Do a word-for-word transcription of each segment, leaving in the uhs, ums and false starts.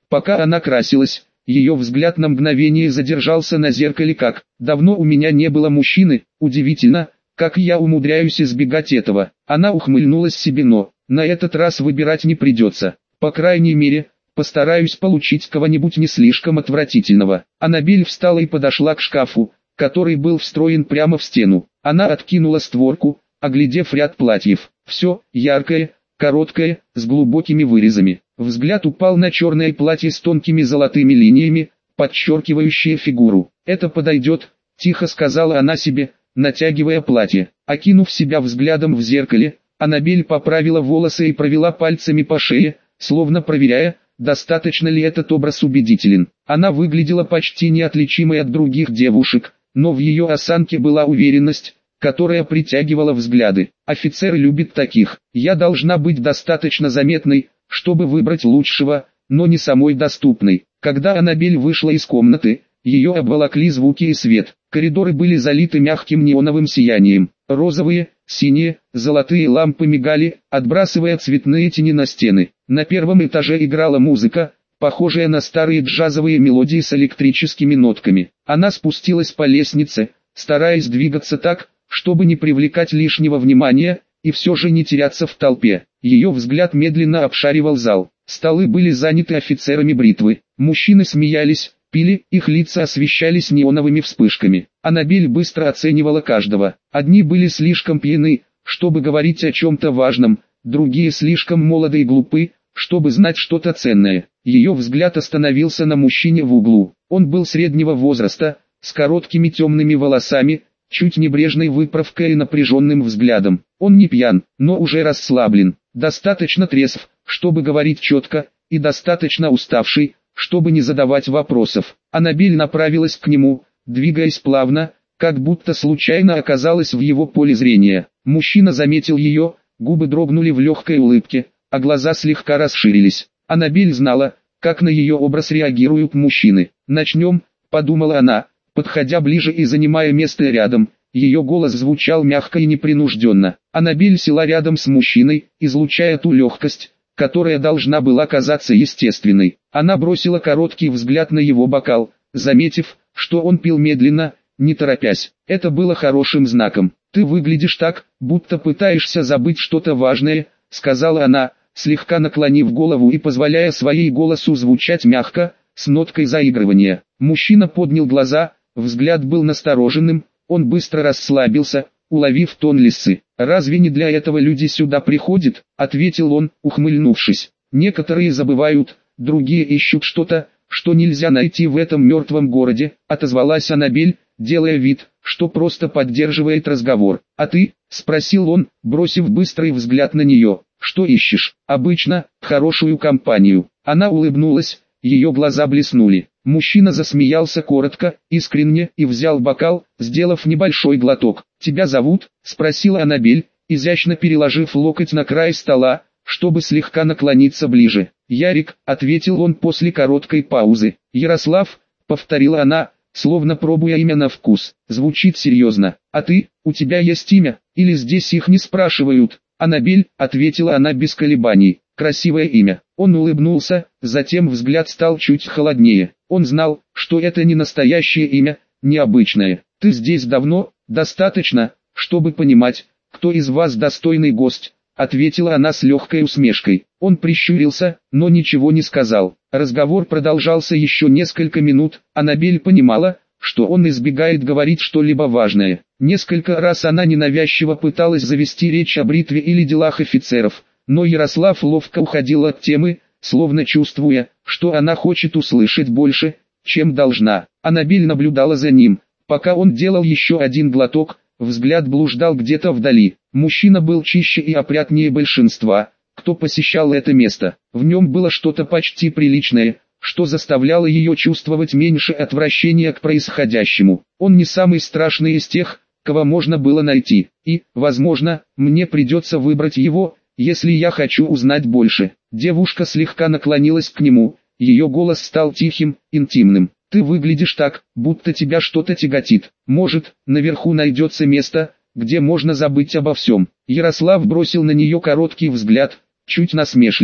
Пока она красилась, ее взгляд на мгновение задержался на зеркале. Как давно у меня не было мужчины, удивительно, как я умудряюсь избегать этого. Она ухмыльнулась себе, но на этот раз выбирать не придется. По крайней мере, постараюсь получить кого-нибудь не слишком отвратительного. Аннабель встала и подошла к шкафу, который был встроен прямо в стену. Она откинула створку, оглядев ряд платьев. Все яркое, короткое, с глубокими вырезами. Взгляд упал на черное платье с тонкими золотыми линиями, подчеркивающее фигуру. «Это подойдет», — тихо сказала она себе, натягивая платье. Окинув себя взглядом в зеркале, Аннабель поправила волосы и провела пальцами по шее, словно проверяя, достаточно ли этот образ убедителен. Она выглядела почти неотличимой от других девушек, но в ее осанке была уверенность, которая притягивала взгляды. Офицер любит таких. Я должна быть достаточно заметной, чтобы выбрать лучшего, но не самой доступной. Когда Аннабель вышла из комнаты, ее обволокли звуки и свет. Коридоры были залиты мягким неоновым сиянием. Розовые, синие, золотые лампы мигали, отбрасывая цветные тени на стены. На первом этаже играла музыка, похожая на старые джазовые мелодии с электрическими нотками. Она спустилась по лестнице, стараясь двигаться так, чтобы не привлекать лишнего внимания, и все же не теряться в толпе. Ее взгляд медленно обшаривал зал. Столы были заняты офицерами бритвы. Мужчины смеялись, пили, их лица освещались неоновыми вспышками. Аннабель быстро оценивала каждого. Одни были слишком пьяны, чтобы говорить о чем-то важном, другие слишком молоды и глупы, чтобы знать что-то ценное. Ее взгляд остановился на мужчине в углу. Он был среднего возраста, с короткими темными волосами, чуть небрежной выправкой и напряженным взглядом. Он не пьян, но уже расслаблен, достаточно трезв, чтобы говорить четко, и достаточно уставший, чтобы не задавать вопросов. Аннабель направилась к нему, двигаясь плавно, как будто случайно оказалась в его поле зрения. Мужчина заметил ее, губы дрогнули в легкой улыбке, а глаза слегка расширились. Аннабель знала, как на ее образ реагируют мужчины. «Начнем», — подумала она, подходя ближе и занимая место рядом. Ее голос звучал мягко и непринужденно. Аннабель села рядом с мужчиной, излучая ту легкость, которая должна была казаться естественной. Она бросила короткий взгляд на его бокал, заметив, что он пил медленно, не торопясь. Это было хорошим знаком. «Ты выглядишь так, будто пытаешься забыть что-то важное», — сказала она, слегка наклонив голову и позволяя своей голосу звучать мягко, с ноткой заигрывания. Мужчина поднял глаза, взгляд был настороженным, он быстро расслабился, уловив тон лисы. «Разве не для этого люди сюда приходят?» — ответил он, ухмыльнувшись. «Некоторые забывают, другие ищут что-то, что нельзя найти в этом мертвом городе», — отозвалась Аннабель, делая вид, что просто поддерживает разговор. «А ты?» — спросил он, бросив быстрый взгляд на нее. «Что ищешь?» «Обычно, хорошую компанию». Она улыбнулась, ее глаза блеснули. Мужчина засмеялся коротко, искренне и взял бокал, сделав небольшой глоток. «Тебя зовут?» — спросила Аннабель, изящно переложив локоть на край стола, чтобы слегка наклониться ближе. «Ярик», — ответил он после короткой паузы. «Ярослав», — повторила она, словно пробуя имя на вкус. «Звучит серьезно. А ты, у тебя есть имя, или здесь их не спрашивают?» «Аннабель», — ответила она без колебаний. «Красивое имя». Он улыбнулся, затем взгляд стал чуть холоднее. Он знал, что это не настоящее имя, необычное. «Ты здесь давно?» «Достаточно, чтобы понимать, кто из вас достойный гость», — ответила она с легкой усмешкой. Он прищурился, но ничего не сказал. Разговор продолжался еще несколько минут. Аннабель понимала, что он избегает говорить что-либо важное. Несколько раз она ненавязчиво пыталась завести речь о бритве или делах офицеров, но Ярослав ловко уходил от темы, словно чувствуя, что она хочет услышать больше, чем должна. Аннабель наблюдала за ним, пока он делал еще один глоток, взгляд блуждал где-то вдали. Мужчина был чище и опрятнее большинства, кто посещал это место. В нем было что-то почти приличное, что заставляло ее чувствовать меньше отвращения к происходящему. Он не самый страшный из тех, кого можно было найти, и, возможно, мне придется выбрать его, если я хочу узнать больше. Девушка слегка наклонилась к нему, ее голос стал тихим, интимным. «Ты выглядишь так, будто тебя что-то тяготит. Может, наверху найдется место, где можно забыть обо всем». Ярослав бросил на нее короткий взгляд, чуть насмешливый.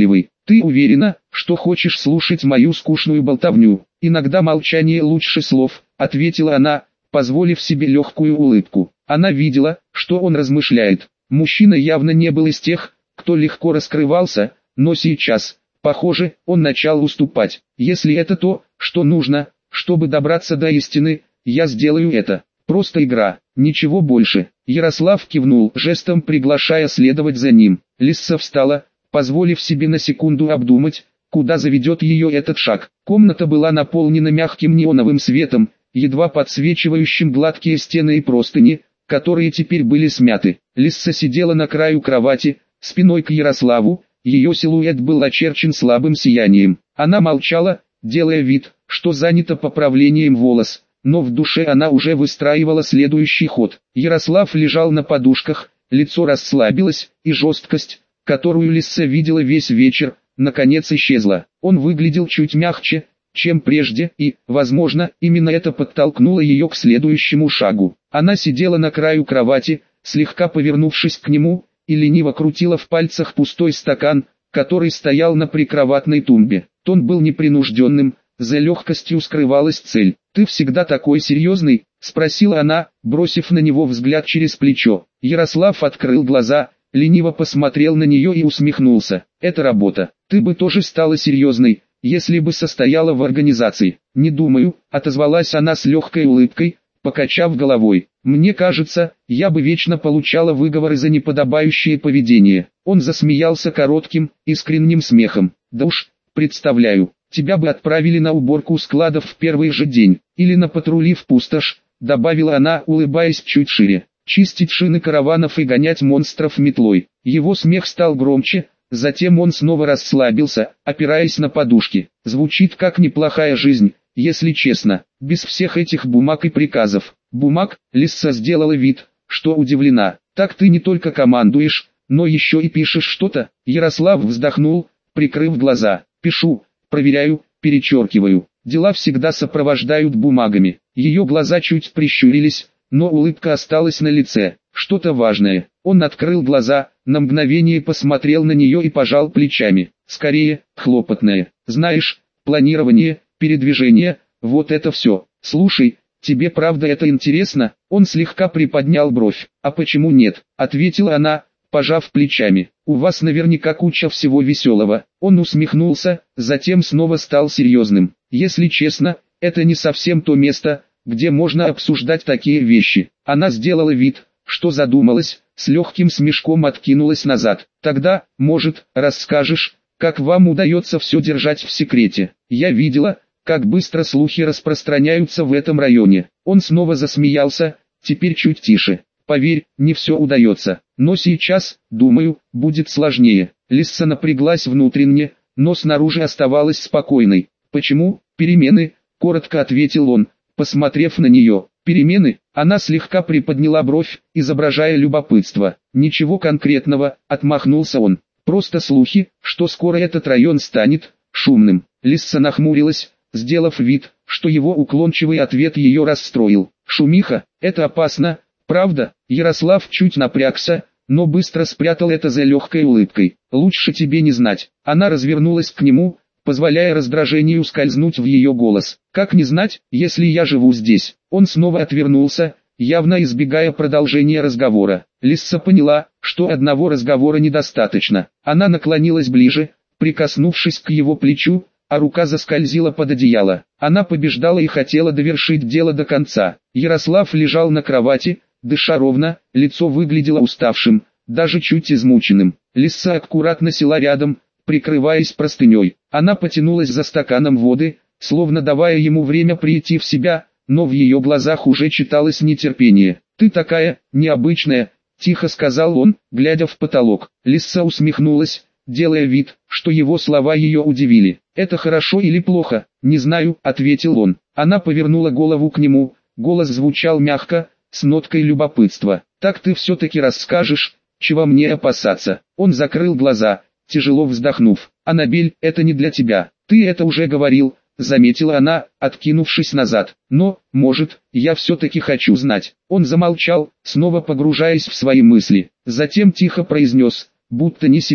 Ты уверена, что хочешь слушать мою скучную болтовню? Иногда молчание лучше слов, ответила она, позволив себе легкую улыбку. Она видела, что он размышляет. Мужчина явно не был из тех, кто легко раскрывался, но сейчас, похоже, он начал уступать. Если это то, что нужно, чтобы добраться до истины, я сделаю это. Просто игра, ничего больше. Ярослав кивнул, жестом приглашая следовать за ним. Лисса встала, позволив себе на секунду обдумать, куда заведет ее этот шаг. Комната была наполнена мягким неоновым светом, едва подсвечивающим гладкие стены и простыни, которые теперь были смяты. Лисса сидела на краю кровати, спиной к Ярославу, ее силуэт был очерчен слабым сиянием. Она молчала, делая вид, что занята поправлением волос, но в душе она уже выстраивала следующий ход. Ярослав лежал на подушках, лицо расслабилось, и жесткость, которую Лисса видела весь вечер, наконец исчезла. Он выглядел чуть мягче, чем прежде, и, возможно, именно это подтолкнуло ее к следующему шагу. Она сидела на краю кровати, слегка повернувшись к нему, и лениво крутила в пальцах пустой стакан, который стоял на прикроватной тумбе. Тон был непринужденным, за легкостью скрывалась цель. «Ты всегда такой серьезный?» – спросила она, бросив на него взгляд через плечо. Ярослав открыл глаза, лениво посмотрел на нее и усмехнулся. «Это работа. Ты бы тоже стала серьезной, если бы состояла в организации». «Не думаю», – отозвалась она с легкой улыбкой, покачав головой. «Мне кажется, я бы вечно получала выговоры за неподобающее поведение». Он засмеялся коротким, искренним смехом. «Да уж, представляю, тебя бы отправили на уборку складов в первый же день, или на патрули в пустошь», добавила она, улыбаясь чуть шире. «Чистить шины караванов и гонять монстров метлой». Его смех стал громче, затем он снова расслабился, опираясь на подушки. «Звучит как неплохая жизнь, если честно, без всех этих бумаг и приказов». «Бумаг?» — Лисса сделала вид, что удивлена. «Так ты не только командуешь, но еще и пишешь что-то?» Ярослав вздохнул, прикрыв глаза. «Пишу, проверяю, перечеркиваю. Дела всегда сопровождают бумагами». Ее глаза чуть прищурились, но улыбка осталась на лице. «Что-то важное». Он открыл глаза, на мгновение посмотрел на нее и пожал плечами. «Скорее, хлопотное. Знаешь, планирование, передвижение, вот это все. Слушай, тебе правда это интересно?» Он слегка приподнял бровь. «А почему нет?» — ответила она, пожав плечами. «У вас наверняка куча всего веселого». Он усмехнулся, затем снова стал серьезным. «Если честно, это не совсем то место, где можно обсуждать такие вещи». Она сделала вид, что задумалась, с легким смешком откинулась назад. «Тогда, может, расскажешь, как вам удается все держать в секрете? Я видела, как быстро слухи распространяются в этом районе». Он снова засмеялся, теперь чуть тише. «Поверь, не все удается, но сейчас, думаю, будет сложнее». Лисса напряглась внутренне, но снаружи оставалась спокойной. «Почему? Перемены?» — коротко ответил он, посмотрев на нее. «Перемены?» — она слегка приподняла бровь, изображая любопытство. «Ничего конкретного», — отмахнулся он. «Просто слухи, что скоро этот район станет шумным». Лисса нахмурилась, сделав вид, что его уклончивый ответ ее расстроил. «Шумиха, это опасно, правда?» Ярослав чуть напрягся, но быстро спрятал это за легкой улыбкой. «Лучше тебе не знать». Она развернулась к нему, позволяя раздражению скользнуть в ее голос. «Как не знать, если я живу здесь?» Он снова отвернулся, явно избегая продолжения разговора. Лисса поняла, что одного разговора недостаточно. Она наклонилась ближе, прикоснувшись к его плечу, а рука заскользила под одеяло. Она побеждала и хотела довершить дело до конца. Ярослав лежал на кровати, дыша ровно, лицо выглядело уставшим, даже чуть измученным. Лисса аккуратно села рядом, прикрываясь простыней. Она потянулась за стаканом воды, словно давая ему время прийти в себя, но в ее глазах уже читалось нетерпение. «Ты такая, необычная», — тихо сказал он, глядя в потолок. Лисса усмехнулась, делая вид, что его слова ее удивили. «Это хорошо или плохо?» «Не знаю», — ответил он. Она повернула голову к нему, голос звучал мягко, с ноткой любопытства. «Так ты все-таки расскажешь, чего мне опасаться?» Он закрыл глаза, тяжело вздохнув. «Аннабель, это не для тебя. Ты это уже говорил», — заметила она, откинувшись назад. «Но, может, я все-таки хочу знать». Он замолчал, снова погружаясь в свои мысли. Затем тихо произнес, будто не себе,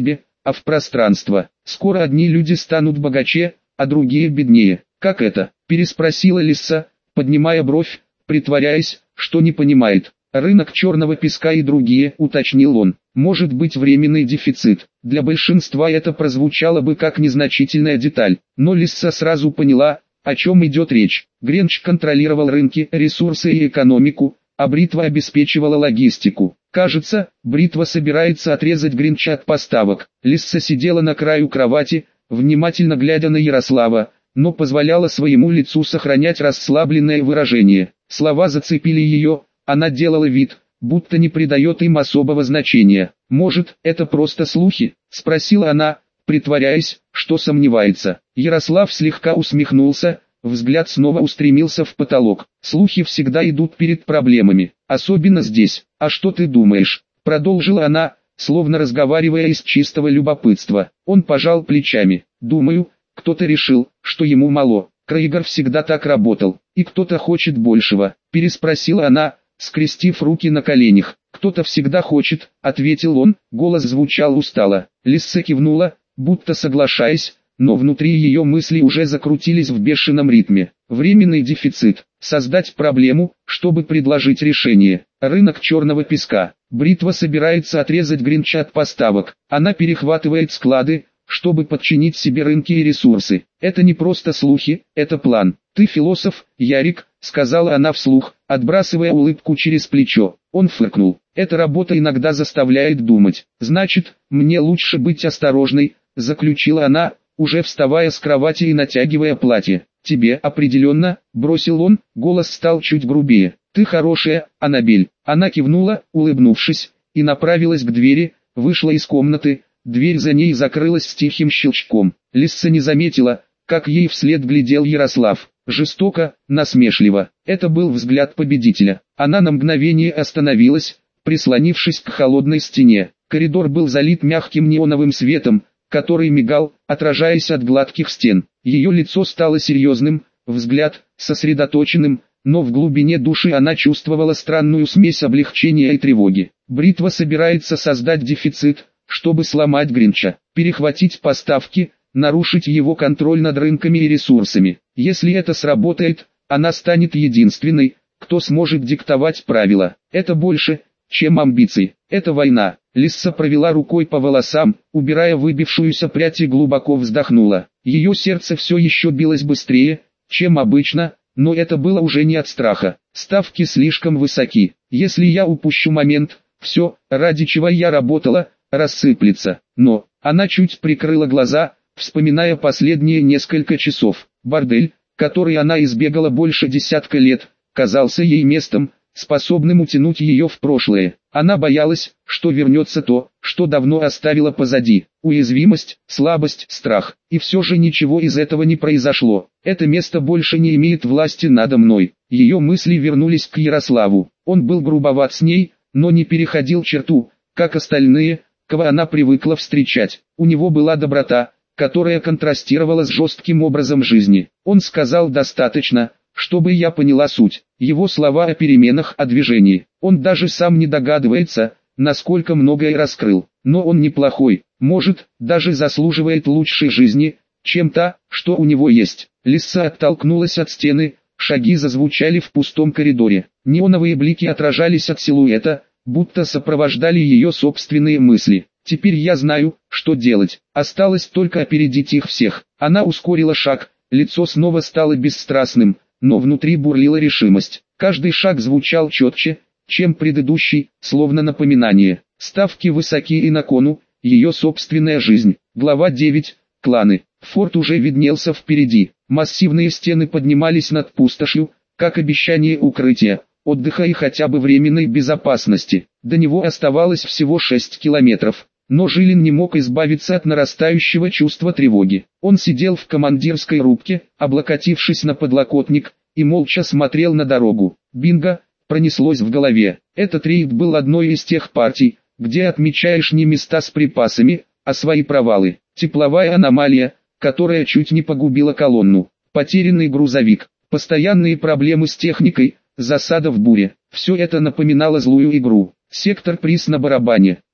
а в пространство. Скоро одни люди станут богаче, а другие беднее. Как это? Переспросила Лисса, поднимая бровь, притворяясь, что не понимает. Рынок черного песка и другие, уточнил он. Может быть временный дефицит. Для большинства это прозвучало бы как незначительная деталь, но Лисса сразу поняла, о чем идет речь. Гринч контролировал рынки, ресурсы и экономику, а бритва обеспечивала логистику. Кажется, бритва собирается отрезать Гринча от поставок. Лисса сидела на краю кровати, внимательно глядя на Ярослава, но позволяла своему лицу сохранять расслабленное выражение. Слова зацепили ее, она делала вид, будто не придает им особого значения. «Может, это просто слухи?» – спросила она, притворяясь, что сомневается. Ярослав слегка усмехнулся, взгляд снова устремился в потолок. «Слухи всегда идут перед проблемами, особенно здесь. А что ты думаешь?» – продолжила она, словно разговаривая из чистого любопытства. Он пожал плечами. «Думаю, кто-то решил, что ему мало. Крейгер всегда так работал, и кто-то хочет большего», – переспросила она, скрестив руки на коленях. «Кто-то всегда хочет», — ответил он, голос звучал устало. Лисса кивнула, будто соглашаясь, но внутри ее мысли уже закрутились в бешеном ритме. Временный дефицит. Создать проблему, чтобы предложить решение. Рынок черного песка. Бритва собирается отрезать Гринча от поставок. Она перехватывает склады, чтобы подчинить себе рынки и ресурсы. Это не просто слухи, это план. «Ты философ, Ярик», — сказала она вслух, отбрасывая улыбку через плечо. Он фыркнул. «Эта работа иногда заставляет думать. Значит, мне лучше быть осторожной», — заключила она, уже вставая с кровати и натягивая платье. «Тебе определенно», — бросил он, голос стал чуть грубее. «Ты хорошая, Аннабель». Она кивнула, улыбнувшись, и направилась к двери, вышла из комнаты. Дверь за ней закрылась с тихим щелчком. Лисса не заметила, как ей вслед глядел Ярослав. Жестоко, насмешливо. Это был взгляд победителя. Она на мгновение остановилась, прислонившись к холодной стене. Коридор был залит мягким неоновым светом, который мигал, отражаясь от гладких стен. Ее лицо стало серьезным, взгляд сосредоточенным, но в глубине души она чувствовала странную смесь облегчения и тревоги. Бритва собирается создать дефицит, чтобы сломать Гринча, перехватить поставки, нарушить его контроль над рынками и ресурсами. Если это сработает, она станет единственной, кто сможет диктовать правила. Это больше, чем амбиции. Это война. Лисса провела рукой по волосам, убирая выбившуюся прядь и глубоко вздохнула. Ее сердце все еще билось быстрее, чем обычно, но это было уже не от страха. Ставки слишком высоки. Если я упущу момент, все, ради чего я работала, рассыплется. Но, она чуть прикрыла глаза, вспоминая последние несколько часов. Бордель, который она избегала больше десятка лет, казался ей местом, способным утянуть ее в прошлое. Она боялась, что вернется то, что давно оставила позади. Уязвимость, слабость, страх. И все же ничего из этого не произошло. Это место больше не имеет власти надо мной. Ее мысли вернулись к Ярославу. Он был грубоват с ней, но не переходил черту, как остальные, кого она привыкла встречать. У него была доброта, которая контрастировала с жестким образом жизни. Он сказал достаточно, чтобы я поняла суть. Его слова о переменах, о движении. Он даже сам не догадывается, насколько многое раскрыл. Но он неплохой, может, даже заслуживает лучшей жизни, чем та, что у него есть. Лисса оттолкнулась от стены, шаги зазвучали в пустом коридоре. Неоновые блики отражались от силуэта, будто сопровождали ее собственные мысли. Теперь я знаю, что делать. Осталось только опередить их всех. Она ускорила шаг, лицо снова стало бесстрастным, но внутри бурлила решимость. Каждый шаг звучал четче, чем предыдущий, словно напоминание. Ставки высоки и на кону, ее собственная жизнь. Глава девять. Кланы. Форт уже виднелся впереди. Массивные стены поднимались над пустошью, как обещание укрытия, отдыха и хотя бы временной безопасности. До него оставалось всего шесть километров. Но Жилин не мог избавиться от нарастающего чувства тревоги. Он сидел в командирской рубке, облокотившись на подлокотник, и молча смотрел на дорогу. Бинго! Пронеслось в голове. Этот рейд был одной из тех партий, где отмечаешь не места с припасами, а свои провалы. Тепловая аномалия, которая чуть не погубила колонну. Потерянный грузовик. Постоянные проблемы с техникой, засада в буре. Все это напоминало злую игру. Сектор приз на барабане.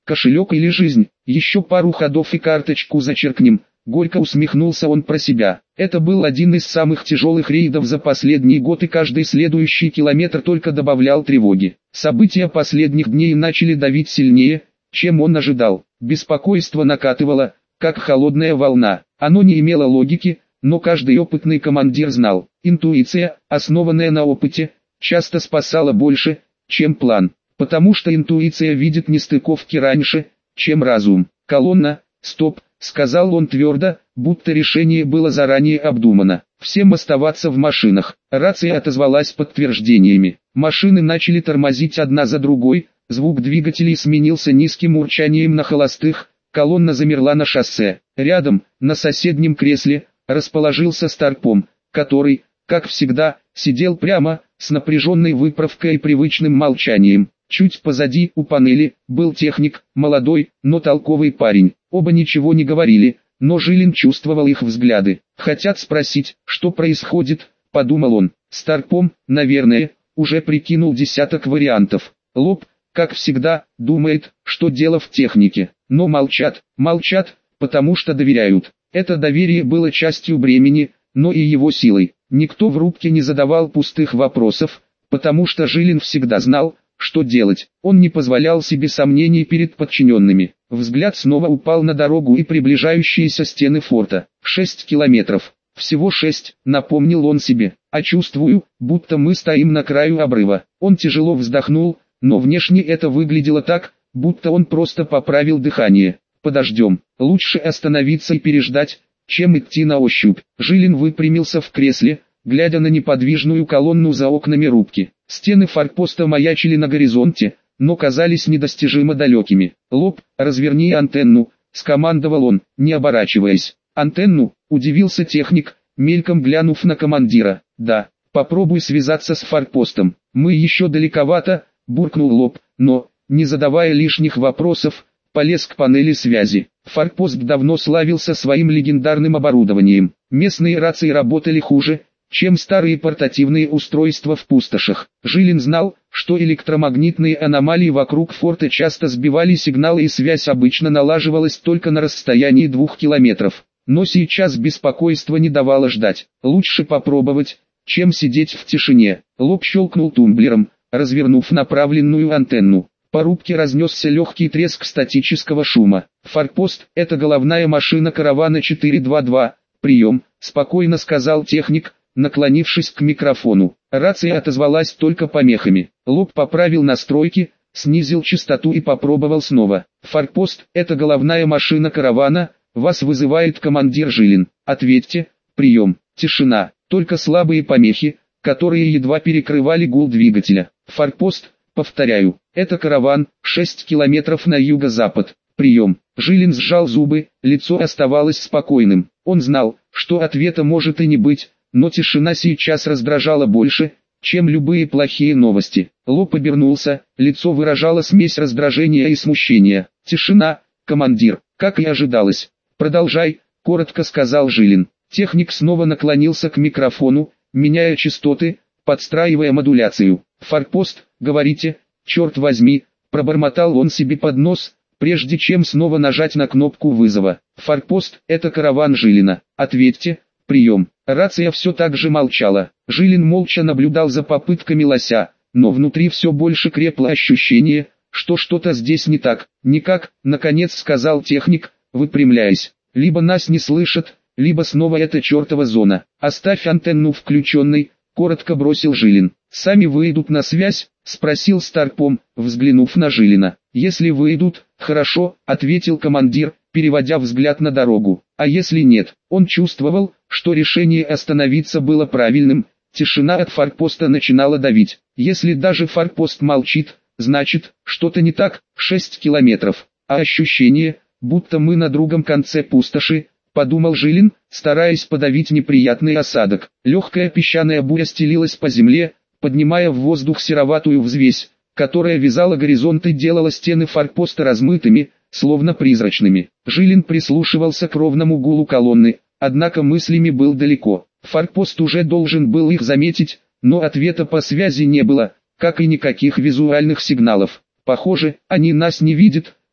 Кошелек или жизнь, еще пару ходов и карточку зачеркнем. Горько усмехнулся он про себя. Это был один из самых тяжелых рейдов за последний год, и каждый следующий километр только добавлял тревоги. События последних дней начали давить сильнее, чем он ожидал. Беспокойство накатывало, как холодная волна. Оно не имело логики, но каждый опытный командир знал. Интуиция, основанная на опыте, часто спасала больше, чем план. Потому что интуиция видит нестыковки раньше, чем разум. «Колонна, стоп», — сказал он твердо, будто решение было заранее обдумано. «Всем оставаться в машинах». Рация отозвалась подтверждениями. Машины начали тормозить одна за другой, звук двигателей сменился низким урчанием на холостых, колонна замерла на шоссе. Рядом, на соседнем кресле, расположился Старпом, который, как всегда, сидел прямо, с напряженной выправкой и привычным молчанием. Чуть позади, у панели, был техник, молодой, но толковый парень. Оба ничего не говорили, но Жилин чувствовал их взгляды. «Хотят спросить, что происходит», — подумал он. Старпом, наверное, уже прикинул десяток вариантов. Лоб, как всегда, думает, что дело в технике. Но молчат, молчат, потому что доверяют. Это доверие было частью бремени, но и его силой. Никто в рубке не задавал пустых вопросов, потому что Жилин всегда знал, что делать. Он не позволял себе сомнений перед подчиненными. Взгляд снова упал на дорогу и приближающиеся стены форта. Шесть километров. Всего шесть, напомнил он себе. А чувствую, будто мы стоим на краю обрыва. Он тяжело вздохнул, но внешне это выглядело так, будто он просто поправил дыхание. Подождем. Лучше остановиться и переждать, чем идти на ощупь. Жилин выпрямился в кресле, глядя на неподвижную колонну за окнами рубки. Стены форпоста маячили на горизонте, но казались недостижимо далекими. «Лоб, разверни антенну», — скомандовал он, не оборачиваясь. «Антенну?» — удивился техник, мельком глянув на командира. «Да, попробуй связаться с форпостом. Мы еще далековато», — буркнул Лоб, но, не задавая лишних вопросов, полез к панели связи. Форпост давно славился своим легендарным оборудованием. Местные рации работали хуже, чем старые портативные устройства в пустошах. Жилин знал, что электромагнитные аномалии вокруг форта часто сбивали сигналы, и связь обычно налаживалась только на расстоянии двух километров. Но сейчас беспокойство не давало ждать. Лучше попробовать, чем сидеть в тишине. Лоб щелкнул тумблером, развернув направленную антенну. По рубке разнесся легкий треск статического шума. «Форпост — это головная машина каравана четыре два два. Прием», — спокойно сказал техник, наклонившись к микрофону. Рация отозвалась только помехами. Лоб поправил настройки, снизил частоту и попробовал снова. «Форпост — это головная машина каравана, вас вызывает командир Жилин. Ответьте». «Прием». Тишина, только слабые помехи, которые едва перекрывали гул двигателя. «Форпост, повторяю, это караван, шесть километров на юго-запад. Прием». Жилин сжал зубы, лицо оставалось спокойным. Он знал, что ответа может и не быть, но тишина сейчас раздражала больше, чем любые плохие новости. Лоб обернулся, лицо выражало смесь раздражения и смущения. «Тишина, командир, как и ожидалось. Продолжай», — коротко сказал Жилин. Техник снова наклонился к микрофону, меняя частоты, подстраивая модуляцию. «Форпост, говорите, черт возьми», — пробормотал он себе под нос, прежде чем снова нажать на кнопку вызова. «Форпост, это караван Жилина. Ответьте». «Прием». Рация все так же молчала. Жилин молча наблюдал за попытками лося, но внутри все больше крепло ощущение, что что-то здесь не так. «Никак», — наконец сказал техник, выпрямляясь. «Либо нас не слышат, либо снова эта чертова зона. Оставь антенну включенной», — коротко бросил Жилин. «Сами выйдут на связь?» — спросил Старпом, взглянув на Жилина. «Если выйдут, хорошо», — ответил командир, переводя взгляд на дорогу. «А если нет?» Он чувствовал, что решение остановиться было правильным. Тишина от форпоста начинала давить. Если даже форпост молчит, значит, что-то не так. Шесть километров. А ощущение, будто мы на другом конце пустоши, подумал Жилин, стараясь подавить неприятный осадок. Легкая песчаная буря стелилась по земле, поднимая в воздух сероватую взвесь, которая вязала горизонт и делала стены форпоста размытыми, словно призрачными. Жилин прислушивался к ровному гулу колонны, однако мыслями был далеко. Форпост уже должен был их заметить, но ответа по связи не было, как и никаких визуальных сигналов. «Похоже, они нас не видят»,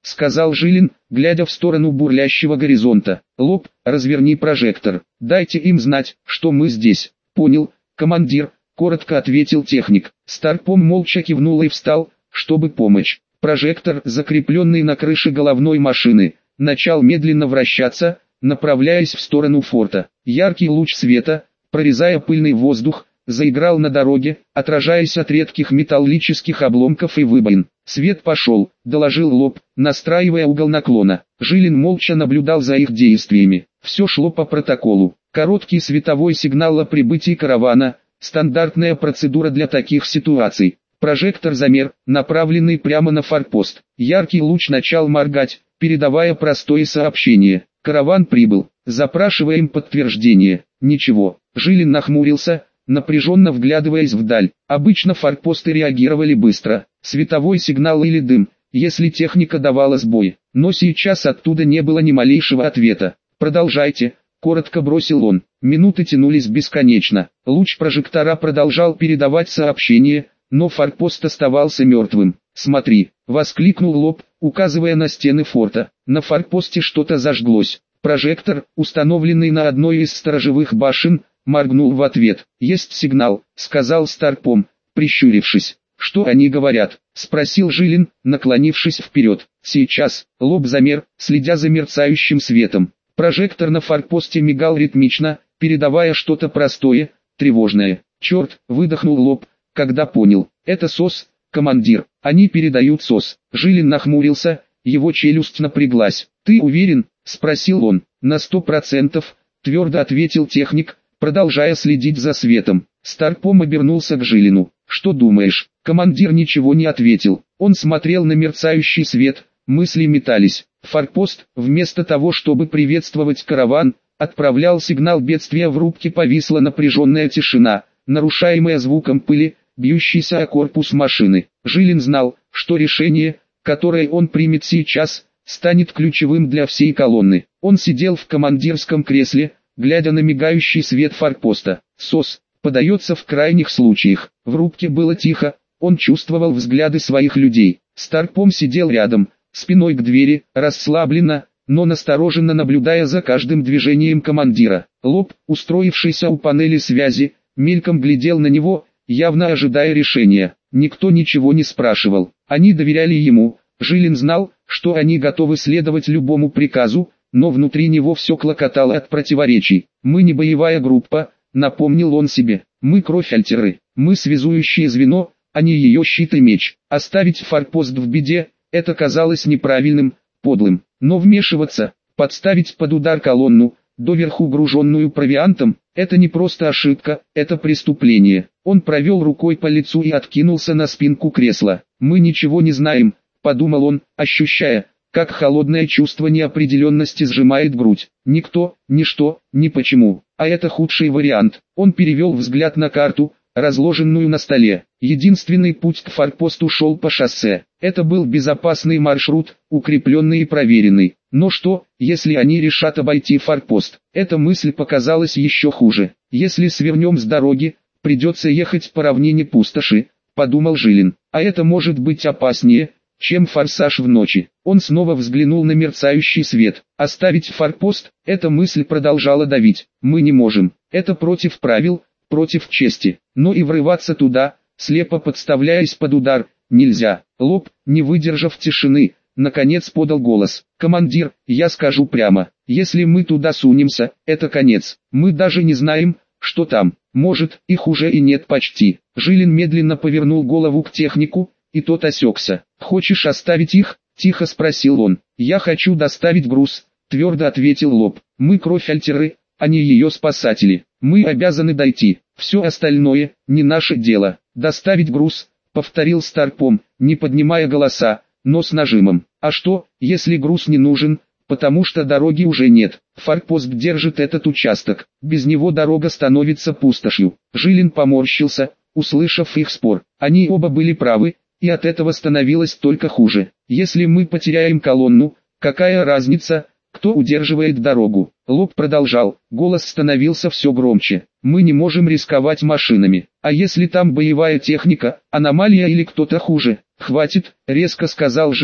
сказал Жилин, глядя в сторону бурлящего горизонта. Лоб, разверни прожектор, дайте им знать, что мы здесь. Понял, командир, коротко ответил техник. Старпом молча кивнул и встал, чтобы помочь. Прожектор, закрепленный на крыше головной машины, начал медленно вращаться, направляясь в сторону форта. Яркий луч света, прорезая пыльный воздух, заиграл на дороге, отражаясь от редких металлических обломков и выбоин. «Свет пошел», — доложил Лоб, настраивая угол наклона. Жилин молча наблюдал за их действиями. Все шло по протоколу. Короткий световой сигнал о прибытии каравана, стандартная процедура для таких ситуаций. Прожектор замер, направленный прямо на форпост. Яркий луч начал моргать, передавая простое сообщение. «Караван прибыл. Запрашиваем подтверждение». Ничего. Жилин нахмурился, напряженно вглядываясь вдаль. Обычно форпосты реагировали быстро. Световой сигнал или дым, если техника давала сбой. Но сейчас оттуда не было ни малейшего ответа. «Продолжайте», — коротко бросил он. Минуты тянулись бесконечно. Луч прожектора продолжал передавать сообщение, но форпост оставался мертвым. «Смотри», — воскликнул Лоб, указывая на стены форта. На форпосте что-то зажглось. Прожектор, установленный на одной из сторожевых башен, моргнул в ответ. «Есть сигнал», — сказал Старпом, прищурившись. «Что они говорят?» — спросил Жилин, наклонившись вперед. Сейчас. Лоб замер, следя за мерцающим светом. Прожектор на форпосте мигал ритмично, передавая что-то простое, тревожное. «Черт!» — выдохнул Лоб, когда понял. «Это СОС, командир. Они передают СОС». Жилин нахмурился, его челюсть напряглась. «Ты уверен?» — спросил он. «На сто процентов», — твердо ответил техник, продолжая следить за светом. Старпом обернулся к Жилину. «Что думаешь?» Командир ничего не ответил. Он смотрел на мерцающий свет, мысли метались. Форпост, вместо того чтобы приветствовать караван, отправлял сигнал бедствия. В рубке повисла напряженная тишина, нарушаемая звуком пыли, бьющейся о корпус машины. Жилин знал, что решение, которое он примет сейчас, станет ключевым для всей колонны. Он сидел в командирском кресле, глядя на мигающий свет форпоста. СОС подается в крайних случаях. В рубке было тихо, он чувствовал взгляды своих людей. Старпом сидел рядом, спиной к двери, расслабленно, но настороженно наблюдая за каждым движением командира. Лоб, устроившийся у панели связи, мельком глядел на него, явно ожидая решения. Никто ничего не спрашивал. Они доверяли ему. Жилин знал, что они готовы следовать любому приказу, но внутри него все клокотало от противоречий. «Мы не боевая группа», — напомнил он себе. «Мы кровь-альтеры. Мы связующее звено, а не ее щит и меч». Оставить форпост в беде — это казалось неправильным, подлым. Но вмешиваться, подставить под удар колонну, доверху груженную провиантом, это не просто ошибка, это преступление. Он провел рукой по лицу и откинулся на спинку кресла. «Мы ничего не знаем», — подумал он, ощущая, как холодное чувство неопределенности сжимает грудь. Никто, ничто, ни почему. А это худший вариант. Он перевел взгляд на карту, разложенную на столе. Единственный путь к форпосту шел по шоссе. Это был безопасный маршрут, укрепленный и проверенный. Но что, если они решат обойти форпост? Эта мысль показалась еще хуже. «Если свернем с дороги, придется ехать по равнине пустоши», — подумал Жилин. «А это может быть опаснее, чем форсаж в ночи». Он снова взглянул на мерцающий свет. Оставить форпост, эта мысль продолжала давить. «Мы не можем. Это против правил, против чести. Но и врываться туда, слепо подставляясь под удар, нельзя». Лоб, не выдержав тишины, наконец подал голос. «Командир, я скажу прямо, если мы туда сунемся, это конец. Мы даже не знаем, что там. Может, их уже и нет почти». Жилин медленно повернул голову к технику, и тот осекся. «Хочешь оставить их?» — тихо спросил он. «Я хочу доставить груз», — твердо ответил Лоб. «Мы кровь-альтеры, а не ее спасатели. Мы обязаны дойти. Все остальное — не наше дело». «Доставить груз», — повторил Старпом, не поднимая голоса, но с нажимом. «А что, если груз не нужен, потому что дороги уже нет? Форпост держит этот участок. Без него дорога становится пустошью». Жилин поморщился, услышав их спор. Они оба были правы, и от этого становилось только хуже. «Если мы потеряем колонну, какая разница, кто удерживает дорогу?» Лоб продолжал, голос становился все громче. «Мы не можем рисковать машинами. А если там боевая техника, аномалия или кто-то хуже?» «Хватит», — резко сказал Жилин,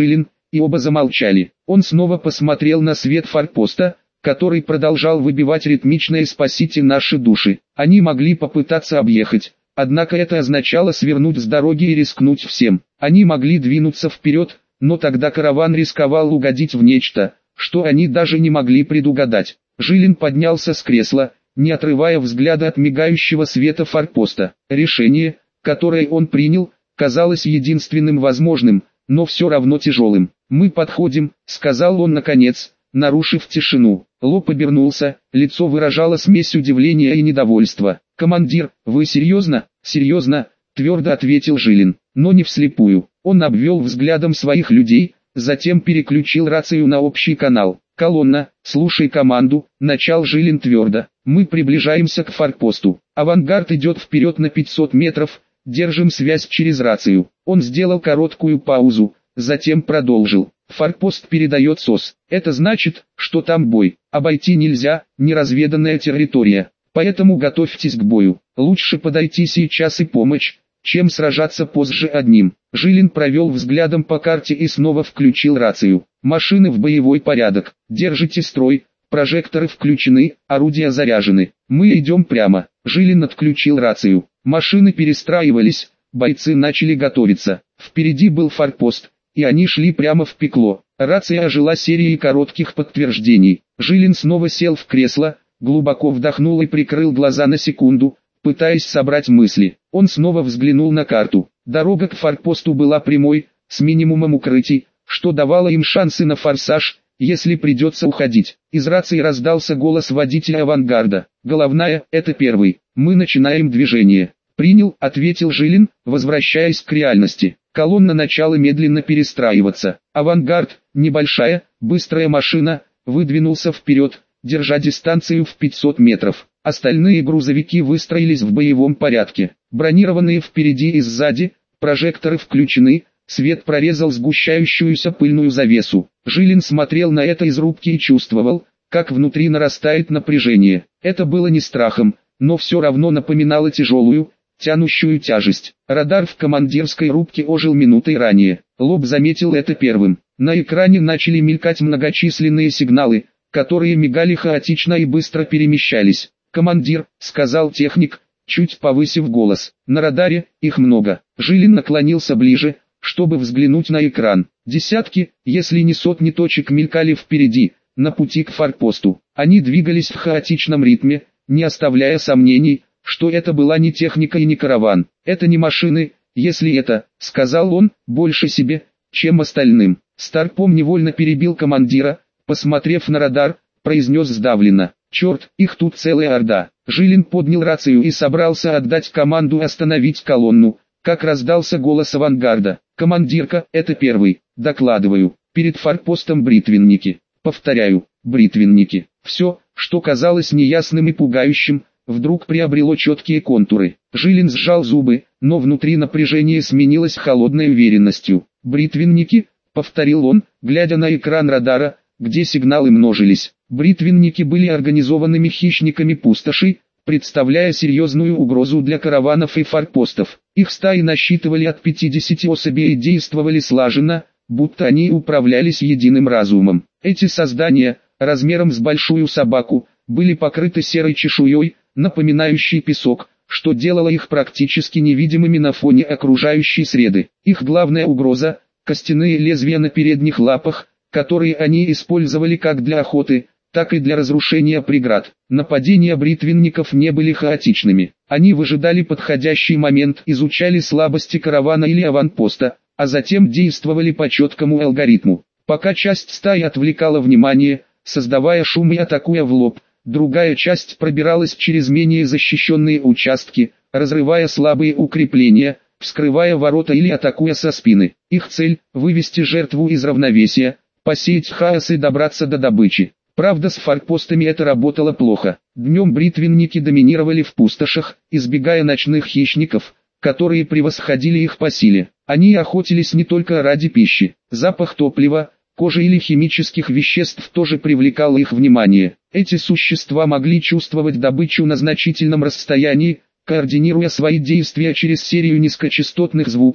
и оба замолчали. Он снова посмотрел на свет форпоста, который продолжал выбивать ритмично и спасите наши души. Они могли попытаться объехать, однако это означало свернуть с дороги и рискнуть всем. Они могли двинуться вперед, но тогда караван рисковал угодить в нечто, что они даже не могли предугадать. Жилин поднялся с кресла, не отрывая взгляда от мигающего света форпоста. Решение, которое он принял, казалось единственным возможным, но все равно тяжелым. «Мы подходим», — сказал он наконец, нарушив тишину. Лоб обернулся, лицо выражало смесь удивления и недовольства. «Командир, вы серьезно?» «Серьезно», — твердо ответил Жилин, но не вслепую. Он обвел взглядом своих людей, затем переключил рацию на общий канал. «Колонна, слушай команду», — начал Жилин твердо. «Мы приближаемся к форпосту. Авангард идет вперед на пятьсот метров, держим связь через рацию». Он сделал короткую паузу, затем продолжил. «Форпост передает СОС. Это значит, что там бой. Обойти нельзя, неразведанная территория. Поэтому готовьтесь к бою. Лучше подойти сейчас и помочь, чем сражаться позже одним». Жилин провел взглядом по карте и снова включил рацию. «Машины в боевой порядок. Держите строй, прожекторы включены, орудия заряжены. Мы идем прямо». Жилин отключил рацию. Машины перестраивались, бойцы начали готовиться. Впереди был форпост, и они шли прямо в пекло. Рация ожила серией коротких подтверждений. Жилин снова сел в кресло, глубоко вдохнул и прикрыл глаза на секунду, пытаясь собрать мысли. Он снова взглянул на карту. Дорога к форпосту была прямой, с минимумом укрытий, что давало им шансы на форсаж, если придется уходить. Из рации раздался голос водителя авангарда. «Головная, это первый. Мы начинаем движение». «Принял», — ответил Жилин, возвращаясь к реальности. Колонна начала медленно перестраиваться. Авангард, небольшая, быстрая машина, выдвинулся вперед, держа дистанцию в пятьсот метров. Остальные грузовики выстроились в боевом порядке. Бронированные впереди и сзади, прожекторы включены, свет прорезал сгущающуюся пыльную завесу. Жилин смотрел на это из рубки и чувствовал, как внутри нарастает напряжение. Это было не страхом, но все равно напоминало тяжелую, тянущую тяжесть. Радар в командирской рубке ожил минутой ранее. Лоб заметил это первым. На экране начали мелькать многочисленные сигналы, которые мигали хаотично и быстро перемещались. «Командир», — сказал техник, чуть повысив голос. «На радаре их много». Жилин наклонился ближе, чтобы взглянуть на экран. Десятки, если не сотни точек мелькали впереди, на пути к форпосту. Они двигались в хаотичном ритме, не оставляя сомнений, что это была не техника и не караван. «Это не машины, если это», — сказал он, больше себе, чем остальным. Старпом невольно перебил командира, посмотрев на радар, произнес сдавленно: «Черт, их тут целая орда». Жилин поднял рацию и собрался отдать команду остановить колонну, как раздался голос авангарда. «Командирка, это первый, докладываю, перед форпостом бритвенники. Повторяю, бритвенники». Все, что казалось неясным и пугающим, вдруг приобрело четкие контуры. Жилин сжал зубы, но внутри напряжение сменилось холодной уверенностью. «Бритвенники», — повторил он, глядя на экран радара, где сигналы множились. Бритвенники были организованными хищниками пустоши, представляя серьезную угрозу для караванов и форпостов. Их стаи насчитывали от пятидесяти особей и действовали слаженно, будто они управлялись единым разумом. Эти создания, размером с большую собаку, были покрыты серой чешуей, напоминающей песок, что делало их практически невидимыми на фоне окружающей среды. Их главная угроза – костяные лезвия на передних лапах, которые они использовали как для охоты, так и для разрушения преград. Нападения бритвенников не были хаотичными. Они выжидали подходящий момент, изучали слабости каравана или аванпоста, а затем действовали по четкому алгоритму. Пока часть стаи отвлекала внимание, создавая шум и атакуя в лоб, другая часть пробиралась через менее защищенные участки, разрывая слабые укрепления, вскрывая ворота или атакуя со спины. Их цель – вывести жертву из равновесия, посеять хаос и добраться до добычи. Правда, с форпостами это работало плохо. Днем бритвенники доминировали в пустошах, избегая ночных хищников, которые превосходили их по силе. Они охотились не только ради пищи. Запах топлива, кожи или химических веществ тоже привлекал их внимание. Эти существа могли чувствовать добычу на значительном расстоянии, координируя свои действия через серию низкочастотных звуков,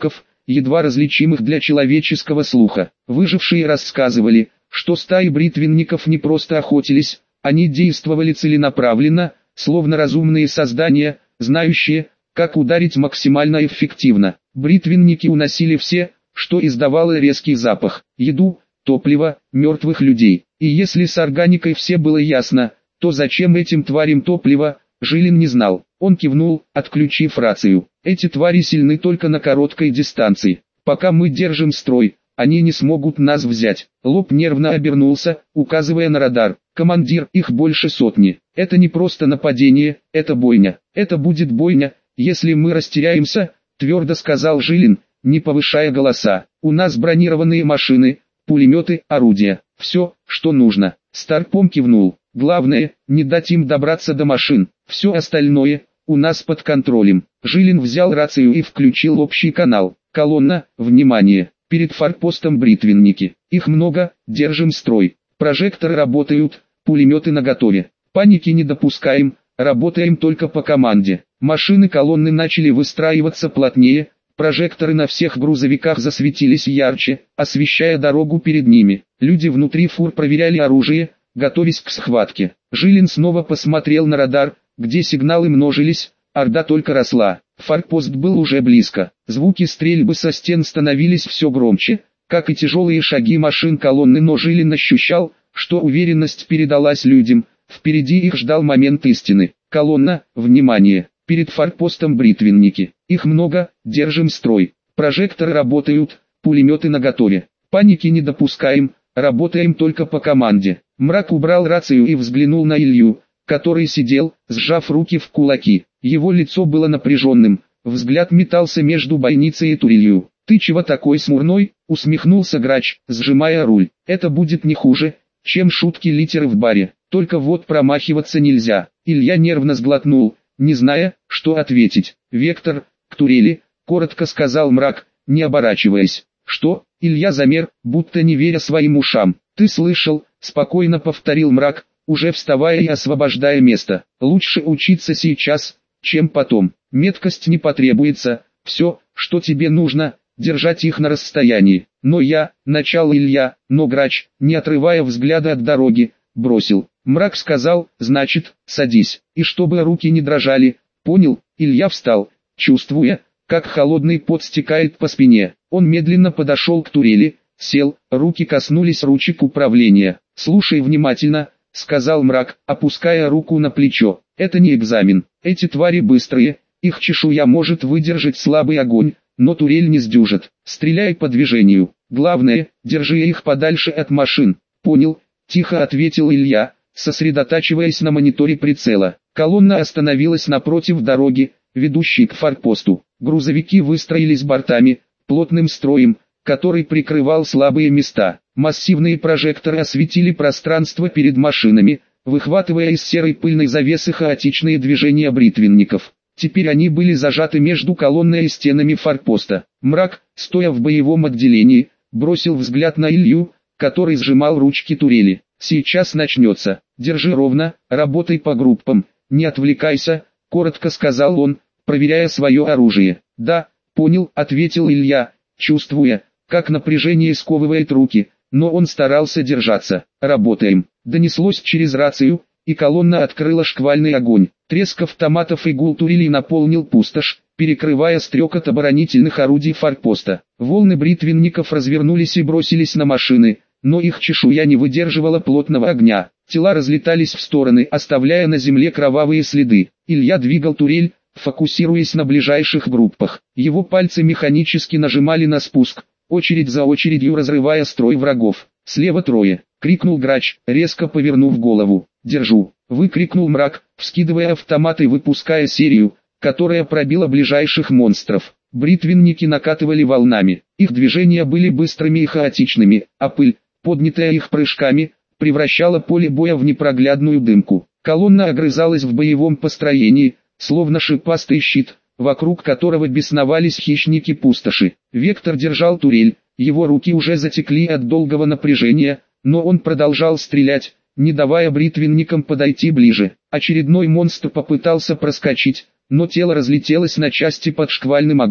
едва различимых для человеческого слуха. Выжившие рассказывали, что стаи бритвенников не просто охотились, они действовали целенаправленно, словно разумные создания, знающие, как ударить максимально эффективно. Бритвенники уносили все, что издавало резкий запах, еду, топливо, мертвых людей. И если с органикой все было ясно, то зачем этим тварям топливо, Жилин не знал. Он кивнул, отключив рацию. Эти твари сильны только на короткой дистанции. Пока мы держим строй, они не смогут нас взять. Лоб нервно обернулся, указывая на радар. Командир, их больше сотни. Это не просто нападение, это бойня. Это будет бойня, если мы растеряемся, твердо сказал Жилин, не повышая голоса. У нас бронированные машины, пулеметы, орудия. Все, что нужно. Старпом кивнул. Главное, не дать им добраться до машин. Все остальное, у нас под контролем. Жилин взял рацию и включил общий канал. Колонна, внимание, перед форпостом бритвенники. Их много, держим строй. Прожекторы работают, пулеметы наготове. Паники не допускаем, работаем только по команде. Машины колонны начали выстраиваться плотнее, прожекторы на всех грузовиках засветились ярче, освещая дорогу перед ними. Люди внутри фур проверяли оружие, готовясь к схватке. Жилин снова посмотрел на радар, где сигналы множились, орда только росла. Форпост был уже близко. Звуки стрельбы со стен становились все громче, как и тяжелые шаги машин колонны, но Жилин ощущал, что уверенность передалась людям. Впереди их ждал момент истины. Колонна, внимание, перед форпостом бритвенники. Их много, держим строй. Прожекторы работают, пулеметы наготове. Паники не допускаем, работаем только по команде. Мрак убрал рацию и взглянул на Илью, который сидел, сжав руки в кулаки. Его лицо было напряженным, взгляд метался между бойницей и турелью. «Ты чего такой смурной?» — усмехнулся Грач, сжимая руль. «Это будет не хуже, чем шутки литеры в баре, только вот промахиваться нельзя». Илья нервно сглотнул, не зная, что ответить. «Вектор, к турели», — коротко сказал Мрак, не оборачиваясь. «Что?» — Илья замер, будто не веря своим ушам. «Ты слышал?» — спокойно повторил Мрак, уже вставая и освобождая место. «Лучше учиться сейчас, чем потом. Меткость не потребуется, все, что тебе нужно, держать их на расстоянии». «Но я», — начал Илья, но Грач, не отрывая взгляда от дороги, бросил. Мрак сказал: «Значит, садись». И чтобы руки не дрожали, понял, Илья встал, чувствуя, как холодный пот стекает по спине. Он медленно подошел к турели, сел, руки коснулись ручек управления. «Слушай внимательно», — сказал Мрак, опуская руку на плечо. «Это не экзамен. Эти твари быстрые, их чешуя может выдержать слабый огонь, но турель не сдюжит. Стреляй по движению. Главное, держи их подальше от машин». «Понял», — тихо ответил Илья, сосредотачиваясь на мониторе прицела. Колонна остановилась напротив дороги, ведущей к форпосту. Грузовики выстроились бортами, плотным строем, который прикрывал слабые места. Массивные прожекторы осветили пространство перед машинами, выхватывая из серой пыльной завесы хаотичные движения бритвенников. Теперь они были зажаты между колонной и стенами форпоста. Мрак, стоя в боевом отделении, бросил взгляд на Илью, который сжимал ручки турели. «Сейчас начнется. Держи ровно, работай по группам, не отвлекайся», — коротко сказал он, проверяя свое оружие. «Да, понял», — ответил Илья, чувствуя, как напряжение сковывает руки, но он старался держаться. «Работаем», — донеслось через рацию, и колонна открыла шквальный огонь. Треск автоматов и гул турелей наполнил пустошь, перекрывая стрекот оборонительных орудий форпоста. Волны бритвенников развернулись и бросились на машины, но их чешуя не выдерживала плотного огня. Тела разлетались в стороны, оставляя на земле кровавые следы. Илья двигал турель, фокусируясь на ближайших группах. Его пальцы механически нажимали на спуск, очередь за очередью разрывая строй врагов. «Слева трое!» — крикнул Грач, резко повернув голову. «Держу!» — выкрикнул Мрак, вскидывая автомат и выпуская серию, которая пробила ближайших монстров. Бритвенники накатывали волнами. Их движения были быстрыми и хаотичными, а пыль, поднятая их прыжками, превращала поле боя в непроглядную дымку. Колонна огрызалась в боевом построении, словно шипастый щит, вокруг которого бесновались хищники пустоши. Вектор держал турель, его руки уже затекли от долгого напряжения, но он продолжал стрелять, не давая бритвенникам подойти ближе. Очередной монстр попытался проскочить, но тело разлетелось на части под шквальным огнем.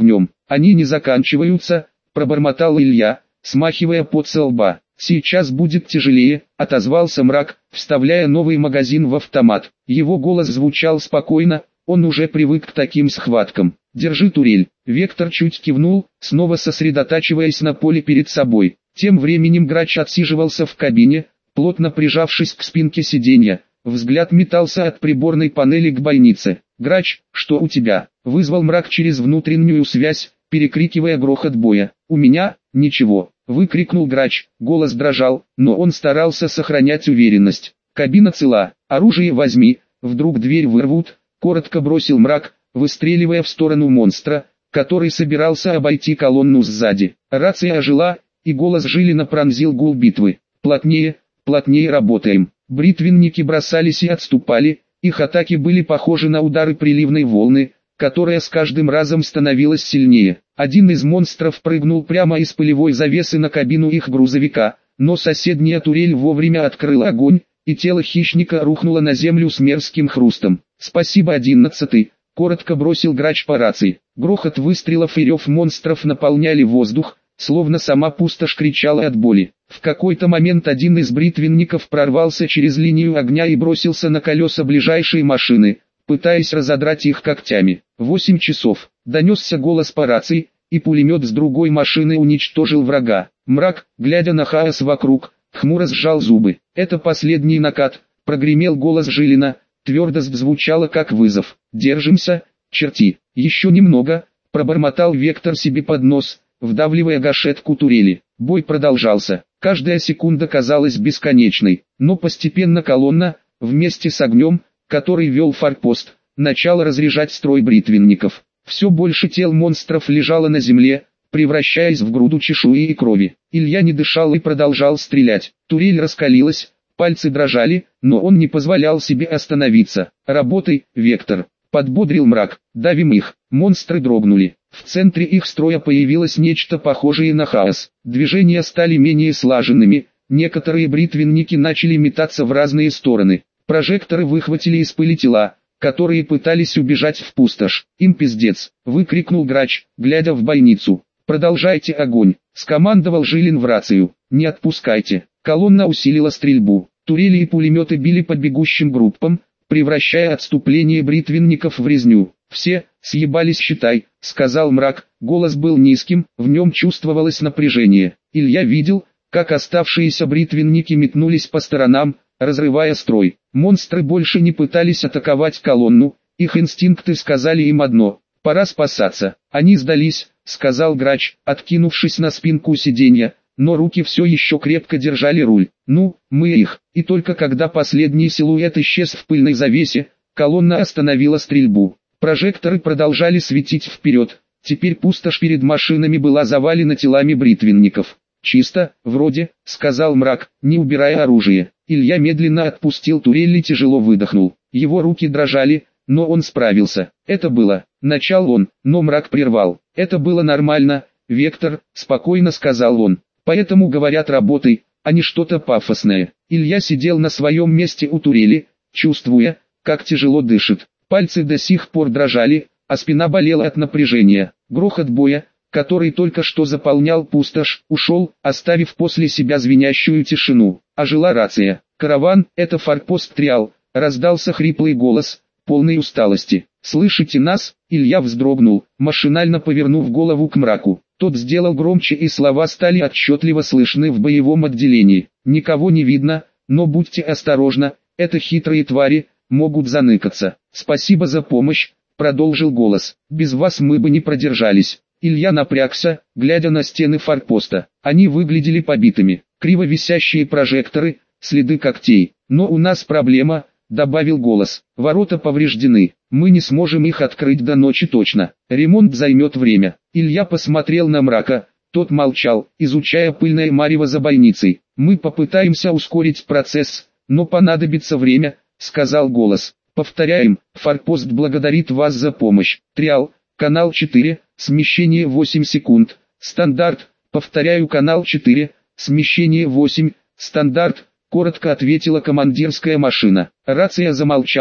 они не заканчиваются, пробормотал Илья, смахивая пот со лба. Сейчас будет тяжелее, отозвался Мрак, вставляя новый магазин в автомат. Его голос звучал спокойно, он уже привык к таким схваткам. Держи турель. Вектор чуть кивнул, снова сосредотачиваясь на поле перед собой. Тем временем Грач отсиживался в кабине, плотно прижавшись к спинке сиденья. Взгляд метался от приборной панели к бойнице. «Грач, что у тебя?» — вызвал Мрак через внутреннюю связь, перекрикивая грохот боя. «У меня? Ничего», — выкрикнул Грач. Голос дрожал, но он старался сохранять уверенность. «Кабина цела, оружие возьми, вдруг дверь вырвут», — коротко бросил Мрак, выстреливая в сторону монстра, который собирался обойти колонну сзади. Рация ожила, и голос Жилина пронзил гул битвы. «Плотнее, плотнее работаем». Бритвенники бросались и отступали, их атаки были похожи на удары приливной волны, которая с каждым разом становилась сильнее. Один из монстров прыгнул прямо из пылевой завесы на кабину их грузовика, но соседняя турель вовремя открыла огонь, и тело хищника рухнуло на землю с мерзким хрустом. «Спасибо, одиннадцатый», — коротко бросил Грач по рации. Грохот выстрелов и рев монстров наполняли воздух, словно сама пустошь кричала от боли. В какой-то момент один из бритвенников прорвался через линию огня и бросился на колеса ближайшей машины, пытаясь разодрать их когтями. Восемь часов. Донесся голос по рации, и пулемет с другой машины уничтожил врага. Мрак, глядя на хаос вокруг, хмуро сжал зубы. «Это последний накат», — прогремел голос Жилина, твердость звучала как вызов. «Держимся, черти». «Еще немного», — пробормотал Вектор себе под нос, вдавливая гашетку турели. Бой продолжался. Каждая секунда казалась бесконечной, но постепенно колонна, вместе с огнем, который вел форпост, начала разряжать строй бритвенников. Все больше тел монстров лежало на земле, превращаясь в груду чешуи и крови. Илья не дышал и продолжал стрелять. Турель раскалилась, пальцы дрожали, но он не позволял себе остановиться. «Работай, Вектор», — подбодрил Мрак. «Давим их». Монстры дрогнули. В центре их строя появилось нечто похожее на хаос. Движения стали менее слаженными, некоторые бритвенники начали метаться в разные стороны. Прожекторы выхватили из пыли тела, которые пытались убежать в пустошь. «Им пиздец», — выкрикнул Грач, глядя в бойницу. «Продолжайте огонь», — скомандовал Жилин в рацию. «Не отпускайте». Колонна усилила стрельбу. Турели и пулеметы били по бегущим группам, превращая отступление бритвенников в резню. «Все, съебались считай», — сказал Мрак, голос был низким, в нем чувствовалось напряжение. Илья видел, как оставшиеся бритвенники метнулись по сторонам, разрывая строй. Монстры больше не пытались атаковать колонну, их инстинкты сказали им одно — пора спасаться. «Они сдались», — сказал Грач, откинувшись на спинку сиденья, но руки все еще крепко держали руль. «Ну, мы их». И только когда последний силуэт исчез в пыльной завесе, колонна остановила стрельбу. Прожекторы продолжали светить вперед, теперь пустошь перед машинами была завалена телами бритвенников. «Чисто, вроде», — сказал Мрак, не убирая оружие. Илья медленно отпустил турель и тяжело выдохнул. Его руки дрожали, но он справился. «Это было», — начал он, но Мрак прервал. «Это было нормально, Вектор», — спокойно сказал он. «Поэтому говорят работай, а не что-то пафосное». Илья сидел на своем месте у турели, чувствуя, как тяжело дышит. Пальцы до сих пор дрожали, а спина болела от напряжения. Грохот боя, который только что заполнял пустошь, ушел, оставив после себя звенящую тишину. Ожила рация. «Караван, это форпост Триал», — раздался хриплый голос, полный усталости. «Слышите нас?» Илья вздрогнул, машинально повернув голову к Мраку. Тот сделал громче, и слова стали отчетливо слышны в боевом отделении. «Никого не видно, но будьте осторожны, это хитрые твари, могут заныкаться. Спасибо за помощь», — продолжил голос. «Без вас мы бы не продержались». Илья напрягся, глядя на стены форпоста. Они выглядели побитыми. Криво висящие прожекторы, следы когтей. «Но у нас проблема», — добавил голос. «Ворота повреждены. Мы не сможем их открыть до ночи точно. Ремонт займет время». Илья посмотрел на Мрака. Тот молчал, изучая пыльное марево за бойницей. «Мы попытаемся ускорить процесс, но понадобится время», — сказал голос. «Повторяем, форпост благодарит вас за помощь. Триал, канал четыре, смещение восемь секунд. Стандарт, повторяю, канал четыре, смещение восемь, стандарт», — коротко ответила командирская машина. Рация замолчала,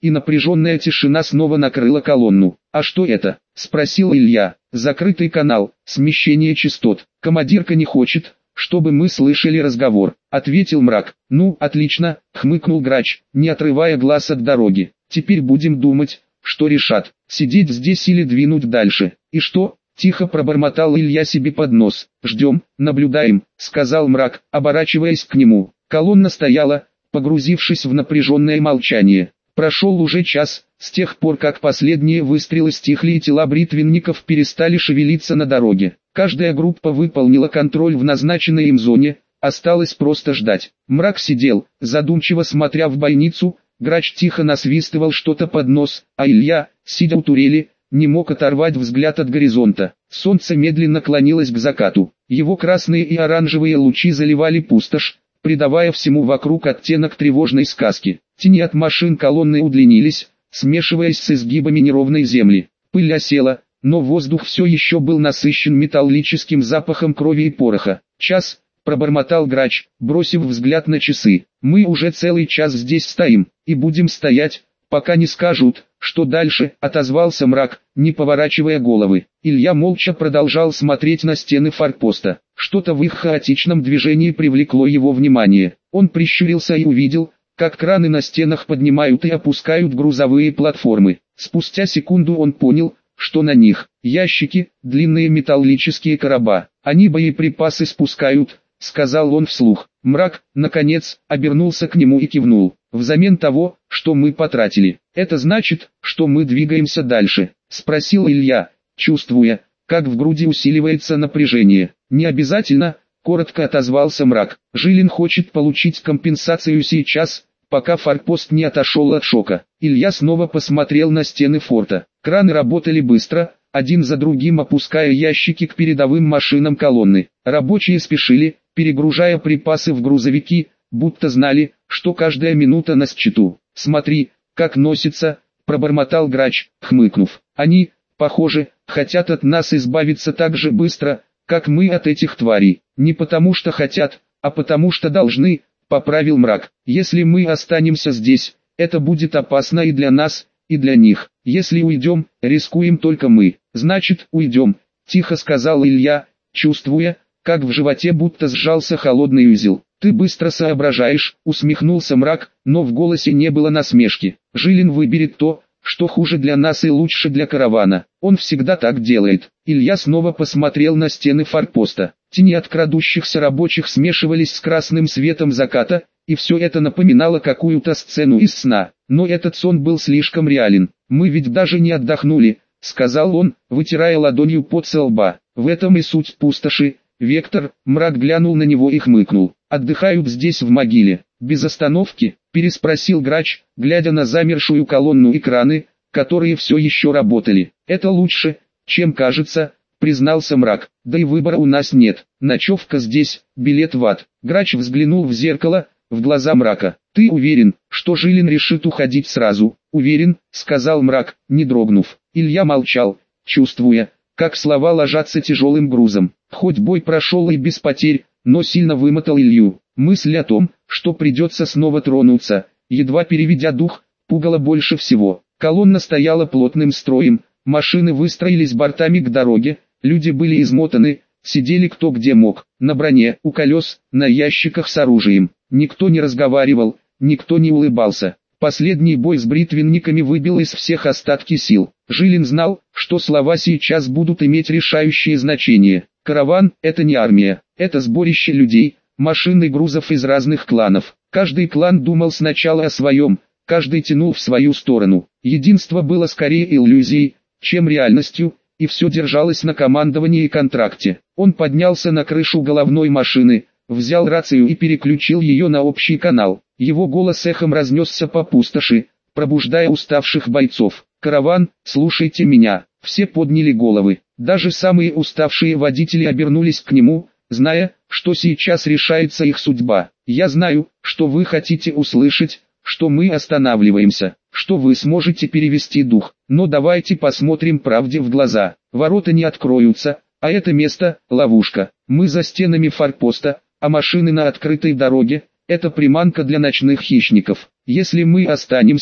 и напряженная тишина снова накрыла колонну. «А что это?» – спросил Илья. «Закрытый канал, смещение частот. Командирка не хочет, чтобы мы слышали разговор», – ответил Мрак. «Ну, отлично», – хмыкнул Грач, не отрывая глаз от дороги. «Теперь будем думать, что решат, сидеть здесь или двинуть дальше». «И что?» – тихо пробормотал Илья себе под нос. «Ждем, наблюдаем», – сказал Мрак, оборачиваясь к нему. Колонна стояла, погрузившись в напряженное молчание. Прошел уже час, с тех пор как последние выстрелы стихли и тела бритвенников перестали шевелиться на дороге. Каждая группа выполнила контроль в назначенной им зоне, осталось просто ждать. Мрак сидел, задумчиво смотря в бойницу, Грач тихо насвистывал что-то под нос, а Илья, сидя у турели, не мог оторвать взгляд от горизонта. Солнце медленно клонилось к закату. Его красные и оранжевые лучи заливали пустошь, придавая всему вокруг оттенок тревожной сказки. Тени от машин колонны удлинились, смешиваясь с изгибами неровной земли. Пыль осела, но воздух все еще был насыщен металлическим запахом крови и пороха. «Час», — пробормотал Грач, бросив взгляд на часы. «Мы уже целый час здесь стоим, и будем стоять, пока не скажут, что дальше», — отозвался Мрак, не поворачивая головы. Илья молча продолжал смотреть на стены форпоста. Что-то в их хаотичном движении привлекло его внимание. Он прищурился и увидел, как краны на стенах поднимают и опускают грузовые платформы. Спустя секунду он понял, что на них ящики, длинные металлические короба. «Они боеприпасы спускают», — сказал он вслух. Мрак, наконец, обернулся к нему и кивнул. «Взамен того, что мы потратили. Это значит, что мы двигаемся дальше?» — спросил Илья, чувствуя, как в груди усиливается напряжение. «Не обязательно», — коротко отозвался Мрак. «Жилин хочет получить компенсацию сейчас, пока форпост не отошел от шока». Илья снова посмотрел на стены форта. Краны работали быстро, один за другим опуская ящики к передовым машинам колонны. Рабочие спешили, перегружая припасы в грузовики, будто знали, что каждая минута на счету. «Смотри, как носится», — пробормотал Грач, хмыкнув. «Они, похоже, хотят от нас избавиться так же быстро, как мы от этих тварей. Не потому что хотят, а потому что должны», — поправил Мрак. «Если мы останемся здесь, это будет опасно и для нас, и для них. Если уйдем, рискуем только мы». «Значит, уйдем», — тихо сказал Илья, чувствуя, как в животе будто сжался холодный узел. «Ты быстро соображаешь», — усмехнулся Мрак, но в голосе не было насмешки. «Жилин выберет то, что хуже для нас и лучше для каравана. Он всегда так делает». Илья снова посмотрел на стены форпоста. Тени от крадущихся рабочих смешивались с красным светом заката, и все это напоминало какую-то сцену из сна. Но этот сон был слишком реален. «Мы ведь даже не отдохнули», — сказал он, вытирая ладонью пот со лба. «В этом и суть пустоши, Вектор». Мрак глянул на него и хмыкнул. «Отдыхают здесь в могиле, без остановки?» — переспросил Грач, глядя на замершую колонну и краны, которые все еще работали. «Это лучше, чем кажется», — признался Мрак. «Да и выбора у нас нет. Ночевка здесь, билет в ад». Грач взглянул в зеркало, в глаза Мрака. «Ты уверен, что Жилин решит уходить сразу?» «Уверен», — сказал Мрак, не дрогнув. Илья молчал, чувствуя, как слова ложатся тяжелым грузом. Хоть бой прошел и без потерь, но сильно вымотал Илью. Мысль о том, что придется снова тронуться, едва переведя дух, пугала больше всего. Колонна стояла плотным строем, машины выстроились бортами к дороге, люди были измотаны, сидели кто где мог, на броне, у колес, на ящиках с оружием. Никто не разговаривал, никто не улыбался. Последний бой с бритвенниками выбил из всех остатки сил. Жилин знал, что слова сейчас будут иметь решающее значение. Караван – это не армия, это сборище людей, машин и грузов из разных кланов. Каждый клан думал сначала о своем, каждый тянул в свою сторону. Единство было скорее иллюзией, чем реальностью, и все держалось на командовании и контракте. Он поднялся на крышу головной машины, взял рацию и переключил ее на общий канал. Его голос эхом разнесся по пустоши, пробуждая уставших бойцов. «Караван, слушайте меня». Все подняли головы. Даже самые уставшие водители обернулись к нему, зная, что сейчас решается их судьба. «Я знаю, что вы хотите услышать, что мы останавливаемся, что вы сможете перевести дух. Но давайте посмотрим правде в глаза. Ворота не откроются, а это место – ловушка. Мы за стенами форпоста, а машины на открытой дороге – это приманка для ночных хищников. Если мы останемся,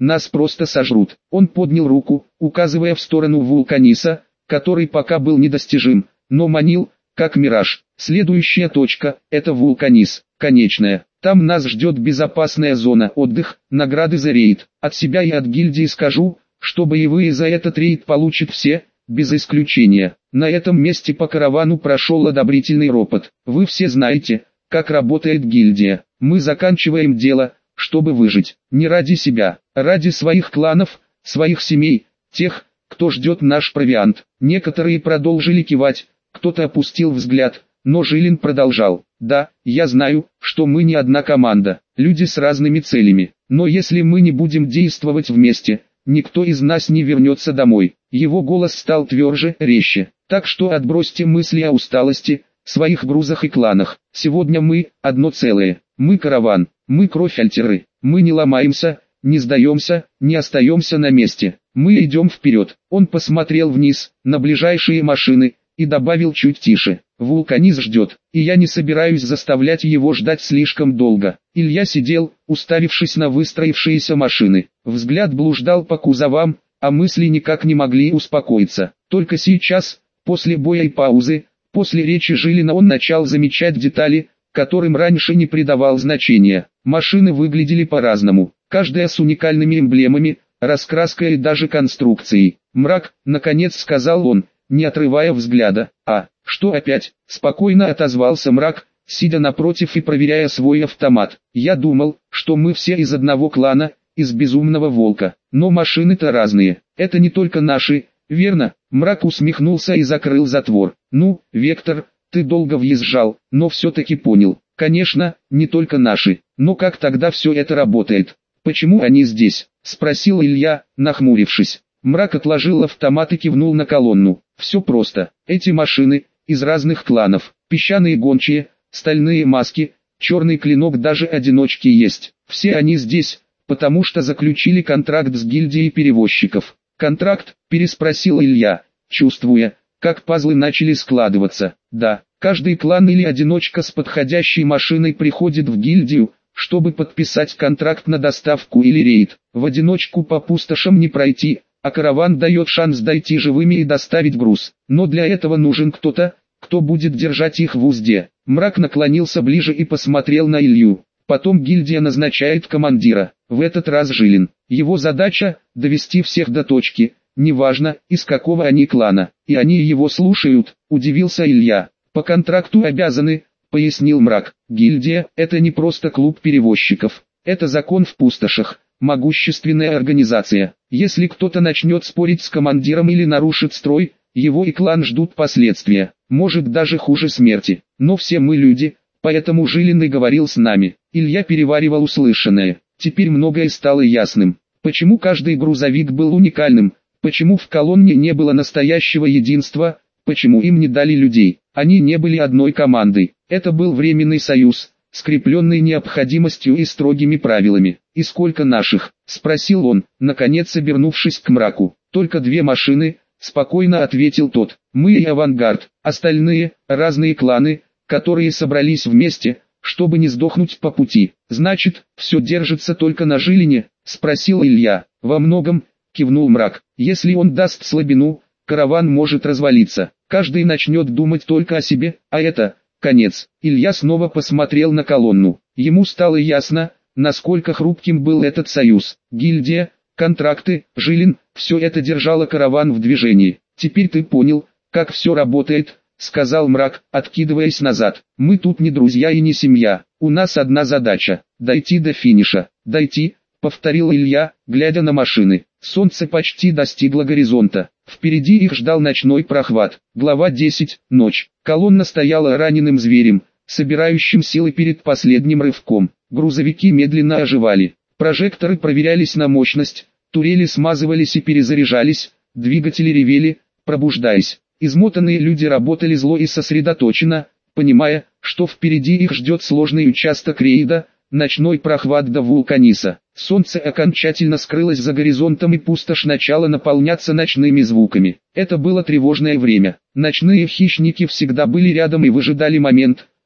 нас просто сожрут. Он поднял руку, указывая в сторону вулканиса, который пока был недостижим, но манил, как мираж. Следующая точка – это вулканис, конечная. Там нас ждет безопасная зона, отдых, награды за рейд. От себя и от гильдии скажу, что боевые за этот рейд получат все, без исключения. На этом месте по каравану прошел одобрительный ропот. Вы все знаете, как работает гильдия. Мы заканчиваем дело, чтобы выжить. Не ради себя, а ради своих кланов, своих семей, тех, кто ждет наш провиант. Некоторые продолжили кивать, кто-то опустил взгляд, но Жилин продолжал. Да, я знаю, что мы не одна команда, люди с разными целями. Но если мы не будем действовать вместе, никто из нас не вернется домой. Его голос стал тверже, резче. Так что отбросьте мысли о усталости, своих грузах и кланах. Сегодня мы – одно целое. Мы караван, мы кровь Альтеры. Мы не ломаемся, не сдаемся, не остаемся на месте. Мы идем вперед. Он посмотрел вниз, на ближайшие машины, и добавил чуть тише. Вулканиз ждет, и я не собираюсь заставлять его ждать слишком долго. Илья сидел, уставившись на выстроившиеся машины. Взгляд блуждал по кузовам, а мысли никак не могли успокоиться. Только сейчас, после боя и паузы, после речи Жилина он начал замечать детали, которым раньше не придавал значения. Машины выглядели по-разному, каждая с уникальными эмблемами, раскраской и даже конструкцией. «Мрак», наконец сказал он, не отрывая взгляда. «А, что опять?» – спокойно отозвался Мрак, сидя напротив и проверяя свой автомат. «Я думал, что мы все из одного клана, из Безумного Волка, но машины-то разные, это не только наши, верно?» Мрак усмехнулся и закрыл затвор. «Ну, Вектор, ты долго въезжал, но все-таки понял. Конечно, не только наши, но как тогда все это работает? Почему они здесь?» – спросил Илья, нахмурившись. Мрак отложил автомат и кивнул на колонну. «Все просто. Эти машины, из разных кланов, песчаные гончие, стальные маски, черный клинок, даже одиночки есть. Все они здесь, потому что заключили контракт с гильдией перевозчиков». «Контракт?» – переспросил Илья, чувствуя, как пазлы начали складываться. «Да, каждый клан или одиночка с подходящей машиной приходит в гильдию, чтобы подписать контракт на доставку или рейд. В одиночку по пустошам не пройти, а караван дает шанс дойти живыми и доставить груз. Но для этого нужен кто-то, кто будет держать их в узде». Мрак наклонился ближе и посмотрел на Илью. «Потом гильдия назначает командира, в этот раз Жилин. Его задача – довести всех до точки, неважно, из какого они клана. И они его слушают», – удивился Илья. «По контракту обязаны», – пояснил Мрак. «Гильдия – это не просто клуб перевозчиков, это закон в пустошах. Могущественная организация. Если кто-то начнет спорить с командиром или нарушит строй, его и клан ждут последствия, может даже хуже смерти. Но все мы люди, поэтому Жилин и говорил с нами». Илья переваривал услышанное. Теперь многое стало ясным. Почему каждый грузовик был уникальным, почему в колонне не было настоящего единства, почему им не дали людей. Они не были одной командой. Это был временный союз, скрепленный необходимостью и строгими правилами. «И сколько наших?» – спросил он, наконец обернувшись к Мраку. «Только две машины», – спокойно ответил тот. «Мы и Авангард, остальные – разные кланы, которые собрались вместе, чтобы не сдохнуть по пути». «Значит, все держится только на Жилине?» – спросил Илья. «Во многом», – кивнул Мрак. «Если он даст слабину, караван может развалиться. Каждый начнет думать только о себе, а это конец». Илья снова посмотрел на колонну. Ему стало ясно, насколько хрупким был этот союз. Гильдия, контракты, Жилин, все это держало караван в движении. «Теперь ты понял, как все работает», — сказал Мрак, откидываясь назад. «Мы тут не друзья и не семья. У нас одна задача — дойти до финиша». «Дойти», — повторил Илья, глядя на машины. Солнце почти достигло горизонта. Впереди их ждал ночной прохват. Глава десять. Ночь. Колонна стояла раненым зверем, собирающим силы перед последним рывком. Грузовики медленно оживали. Прожекторы проверялись на мощность, турели смазывались и перезаряжались, двигатели ревели, пробуждаясь. Измотанные люди работали зло и сосредоточенно, понимая, что впереди их ждет сложный участок рейда, ночной прохват до вулканиса. Солнце окончательно скрылось за горизонтом и пустошь начала наполняться ночными звуками. Это было тревожное время. Ночные хищники всегда были рядом и выжидали момент,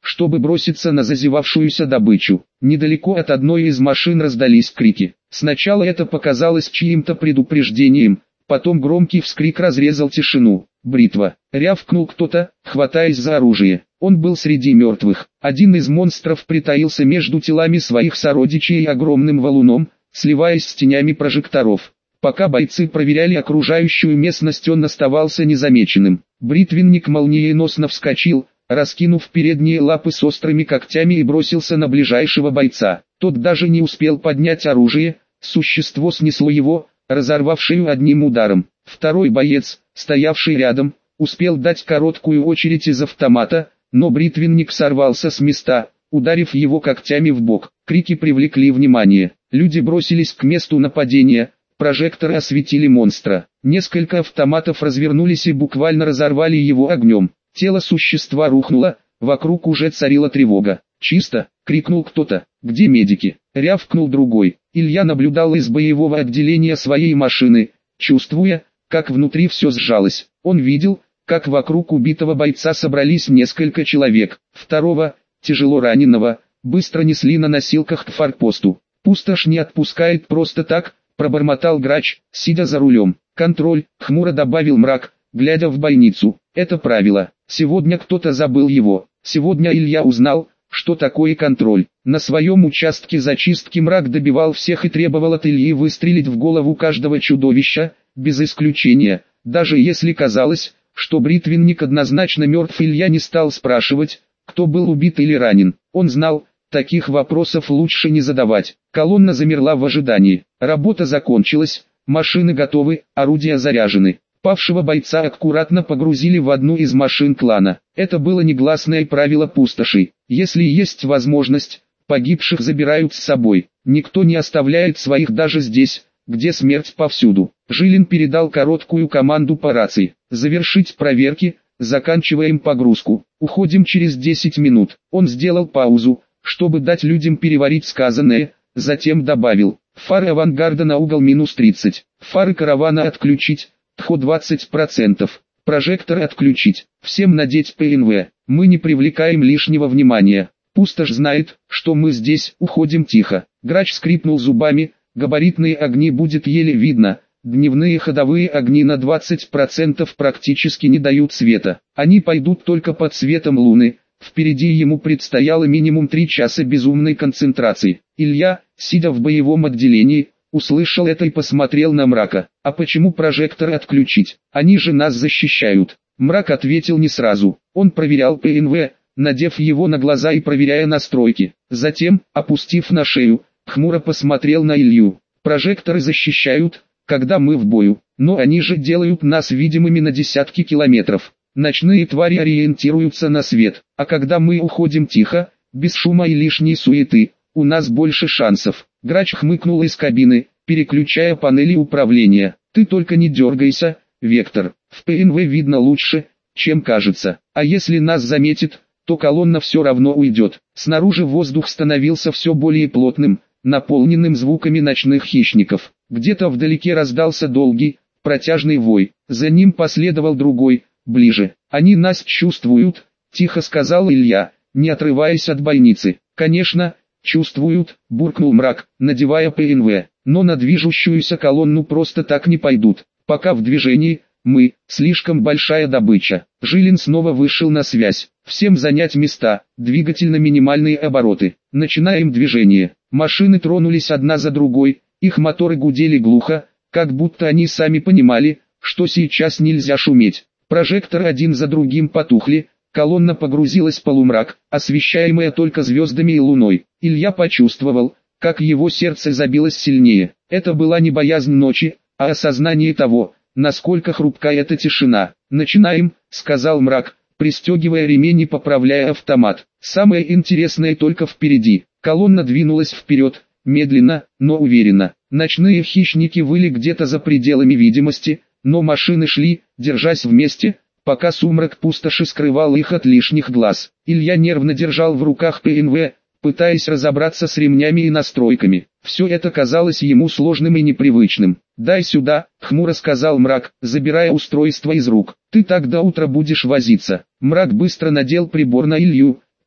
чтобы броситься на зазевавшуюся добычу. Недалеко от одной из машин раздались крики. Сначала это показалось чьим-то предупреждением, потом громкий вскрик разрезал тишину. «Бритва!» — рявкнул кто-то, хватаясь за оружие. Он был среди мертвых. Один из монстров притаился между телами своих сородичей и огромным валуном, сливаясь с тенями прожекторов. Пока бойцы проверяли окружающую местность, он оставался незамеченным. Бритвенник молниеносно вскочил, раскинув передние лапы с острыми когтями, и бросился на ближайшего бойца. Тот даже не успел поднять оружие, существо снесло его, разорвав шею одним ударом. Второй боец, стоявший рядом, успел дать короткую очередь из автомата, но бритвенник сорвался с места, ударив его когтями в бок. Крики привлекли внимание. Люди бросились к месту нападения. Прожекторы осветили монстра. Несколько автоматов развернулись и буквально разорвали его огнем. Тело существа рухнуло, вокруг уже царила тревога. «Чисто!» — крикнул кто-то. «Где медики?» — рявкнул другой. Илья наблюдал из боевого отделения своей машины, чувствуя, как внутри все сжалось. Он видел, как вокруг убитого бойца собрались несколько человек. Второго, тяжело раненого, быстро несли на носилках к форпосту. «Пустошь не отпускает просто так», — пробормотал Грач, сидя за рулем. «Контроль», — хмуро добавил Мрак, глядя в бойницу. «Это правило. Сегодня кто-то забыл его. Сегодня Илья узнал, что такое контроль. На своем участке зачистки Мрак добивал всех и требовал от Ильи выстрелить в голову каждого чудовища, без исключения. Даже если казалось, что бритвенник однозначно мертв, Илья не стал спрашивать, кто был убит или ранен. Он знал, таких вопросов лучше не задавать. Колонна замерла в ожидании. Работа закончилась, машины готовы, орудия заряжены. Павшего бойца аккуратно погрузили в одну из машин клана. Это было негласное правило пустоши. Если есть возможность, погибших забирают с собой. Никто не оставляет своих даже здесь, где смерть повсюду. Жилин передал короткую команду по рации. «Завершить проверки, заканчиваем погрузку. Уходим через десять минут». Он сделал паузу, чтобы дать людям переварить сказанное, затем добавил: «Фары авангарда на угол минус тридцать, фары каравана отключить, ТХО двадцать процентов, прожекторы отключить, всем надеть ПНВ, мы не привлекаем лишнего внимания. Пустошь знает, что мы здесь, уходим тихо». Грач скрипнул зубами, габаритные огни будет еле видно, дневные ходовые огни на двадцать процентов практически не дают света, они пойдут только под светом луны. Впереди ему предстояло минимум три часа безумной концентрации. Илья, сидя в боевом отделении, услышал это и посмотрел на Мрака. «А почему прожекторы отключить? Они же нас защищают». Мрак ответил не сразу. Он проверял ПНВ, надев его на глаза и проверяя настройки. Затем, опустив на шею, хмуро посмотрел на Илью. «Прожекторы защищают, когда мы в бою, но они же делают нас видимыми на десятки километров. Ночные твари ориентируются на свет, а когда мы уходим тихо, без шума и лишней суеты, у нас больше шансов». Грач хмыкнул из кабины, переключая панели управления. «Ты только не дергайся, Вектор, в ПНВ видно лучше, чем кажется, а если нас заметит, то колонна все равно уйдет». Снаружи воздух становился все более плотным, наполненным звуками ночных хищников. Где-то вдалеке раздался долгий, протяжный вой, за ним последовал другой, ближе. «Они нас чувствуют», — тихо сказал Илья, не отрываясь от бойницы. «Конечно, чувствуют», — буркнул Мрак, надевая ПНВ, «но на движущуюся колонну просто так не пойдут. Пока в движении, мы, слишком большая добыча». Жилин снова вышел на связь. «Всем занять места, двигатель на минимальные обороты. Начинаем движение». Машины тронулись одна за другой, их моторы гудели глухо, как будто они сами понимали, что сейчас нельзя шуметь. Прожекторы один за другим потухли, колонна погрузилась в полумрак, освещаемая только звездами и луной. Илья почувствовал, как его сердце забилось сильнее. Это была не боязнь ночи, а осознание того, насколько хрупка эта тишина. «Начинаем», — сказал Мрак, пристегивая ремень и поправляя автомат. «Самое интересное только впереди». Колонна двинулась вперед, медленно, но уверенно. Ночные хищники выли где-то за пределами видимости, но машины шли, держась вместе, пока сумрак пустоши скрывал их от лишних глаз. Илья нервно держал в руках ПНВ, пытаясь разобраться с ремнями и настройками. Все это казалось ему сложным и непривычным. «Дай сюда», — хмуро сказал Мрак, забирая устройство из рук. «Ты так до утра будешь возиться». Мрак быстро надел прибор на Илью,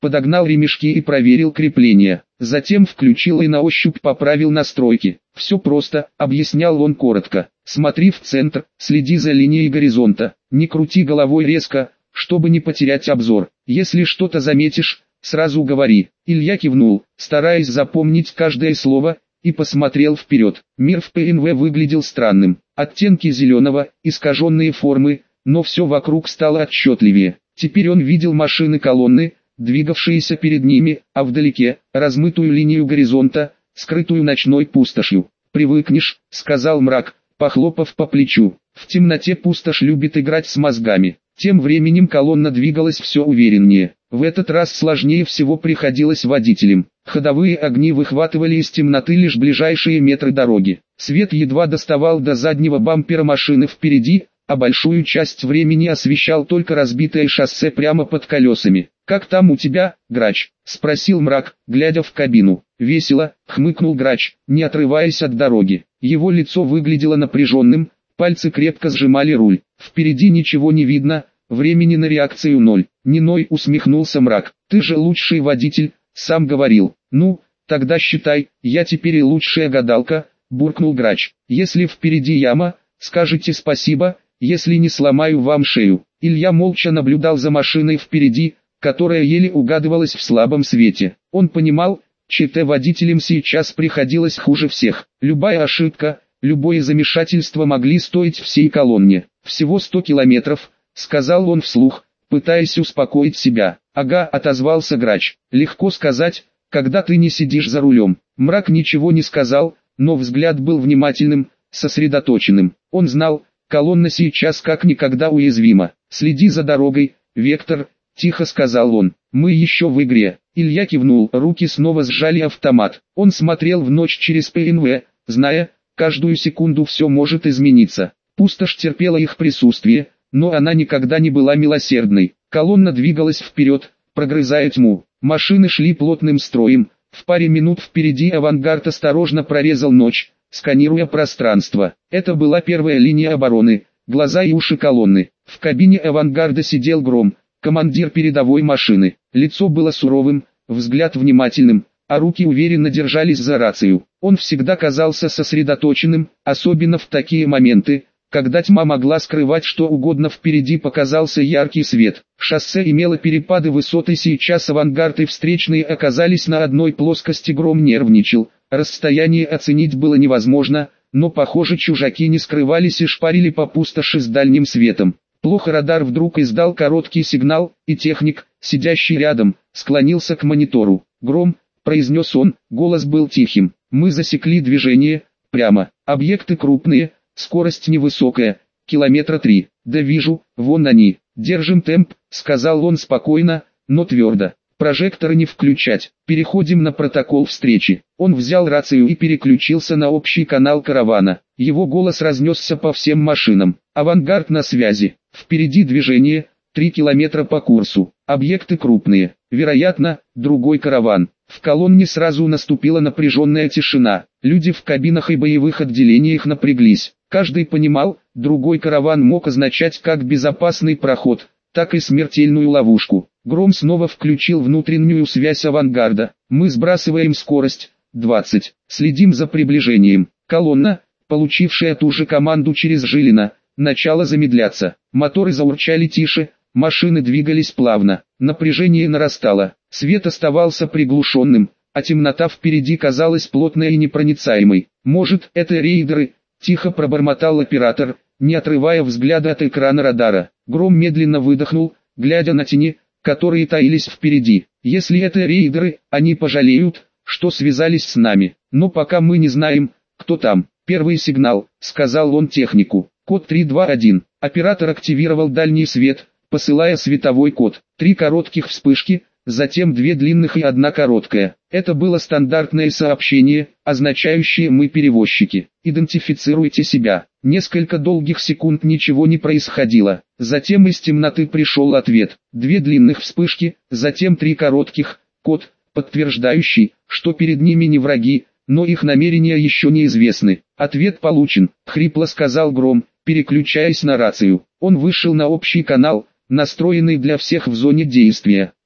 подогнал ремешки и проверил крепление. Затем включил и на ощупь поправил настройки. «Все просто», — объяснял он коротко. «Смотри в центр, следи за линией горизонта, не крути головой резко, чтобы не потерять обзор. Если что-то заметишь, сразу говори». Илья кивнул, стараясь запомнить каждое слово, и посмотрел вперед. Мир в ПНВ выглядел странным. Оттенки зеленого, искаженные формы, но все вокруг стало отчетливее. Теперь он видел машины-колонны, двигавшиеся перед ними, а вдалеке – размытую линию горизонта, скрытую ночной пустошью. «Привыкнешь», – сказал мрак, похлопав по плечу. «В темноте пустошь любит играть с мозгами». Тем временем колонна двигалась все увереннее. В этот раз сложнее всего приходилось водителям. Ходовые огни выхватывали из темноты лишь ближайшие метры дороги. Свет едва доставал до заднего бампера машины впереди, а большую часть времени освещал только разбитое шоссе прямо под колесами. «Как там у тебя, Грач?» – спросил мрак, глядя в кабину. «Весело», – хмыкнул Грач, не отрываясь от дороги. Его лицо выглядело напряженным, пальцы крепко сжимали руль. «Впереди ничего не видно, времени на реакцию ноль». Ниной усмехнулся мрак. «Ты же лучший водитель, сам говорил». «Ну, тогда считай, я теперь и лучшая гадалка», – буркнул Грач. «Если впереди яма, скажите спасибо, если не сломаю вам шею». Илья молча наблюдал за машиной впереди, которая еле угадывалась в слабом свете. Он понимал, ЧТ водителям сейчас приходилось хуже всех. Любая ошибка, любое замешательство могли стоить всей колонне. «Всего сто километров», — сказал он вслух, пытаясь успокоить себя. «Ага», — отозвался Грач. «Легко сказать, когда ты не сидишь за рулем». Мрак ничего не сказал, но взгляд был внимательным, сосредоточенным. Он знал, колонна сейчас как никогда уязвима. «Следи за дорогой, Вектор», — тихо сказал он. «Мы еще в игре». Илья кивнул, руки снова сжали автомат. Он смотрел в ночь через ПНВ, зная, каждую секунду все может измениться. Пустошь терпела их присутствие, но она никогда не была милосердной. Колонна двигалась вперед, прогрызая тьму. Машины шли плотным строем. В паре минут впереди авангард осторожно прорезал ночь, сканируя пространство. Это была первая линия обороны, глаза и уши колонны. В кабине авангарда сидел Гром, командир передовой машины. Лицо было суровым, взгляд внимательным, а руки уверенно держались за рацию. Он всегда казался сосредоточенным, особенно в такие моменты, когда тьма могла скрывать что угодно. Впереди показался яркий свет. Шоссе имело перепады высоты, сейчас авангард и встречные оказались на одной плоскости. Гром нервничал, расстояние оценить было невозможно, но похоже чужаки не скрывались и шпарили по пустоши с дальним светом. Плохо, радар вдруг издал короткий сигнал, и техник, сидящий рядом, склонился к монитору. «Гром», — произнес он, голос был тихим, — «мы засекли движение, прямо, объекты крупные, скорость невысокая, километра три». «Да вижу, вон они, держим темп», — сказал он спокойно, но твердо. «Прожекторы не включать, переходим на протокол встречи». Он взял рацию и переключился на общий канал каравана. Его голос разнесся по всем машинам. «Авангард на связи. Впереди движение, три километра по курсу. Объекты крупные. Вероятно, другой караван». В колонне сразу наступила напряженная тишина. Люди в кабинах и боевых отделениях напряглись. Каждый понимал, другой караван мог означать как безопасный проход, так и смертельную ловушку. Гром снова включил внутреннюю связь авангарда. «Мы сбрасываем скорость, двадцать. Следим за приближением». Колонна, получившая ту же команду через Жилина, начала замедляться. Моторы заурчали тише, машины двигались плавно. Напряжение нарастало. Свет оставался приглушенным, а темнота впереди казалась плотной и непроницаемой. «Может, это рейдеры?» – тихо пробормотал оператор, не отрывая взгляда от экрана радара. Гром медленно выдохнул, глядя на тени, которые таились впереди. «Если это рейдеры, они пожалеют, что связались с нами. Но пока мы не знаем, кто там». «Первый сигнал», — сказал он технику. «Код три два один». Оператор активировал дальний свет, посылая световой код. Три коротких вспышки, затем две длинных и одна короткая. Это было стандартное сообщение, означающее «мы перевозчики. Идентифицируйте себя». Несколько долгих секунд ничего не происходило. Затем из темноты пришел ответ. Две длинных вспышки, затем три коротких. Код, подтверждающий, что перед ними не враги, но их намерения еще неизвестны. «Ответ получен», — хрипло сказал Гром, переключаясь на рацию. Он вышел на общий канал, настроенный для всех в зоне действия.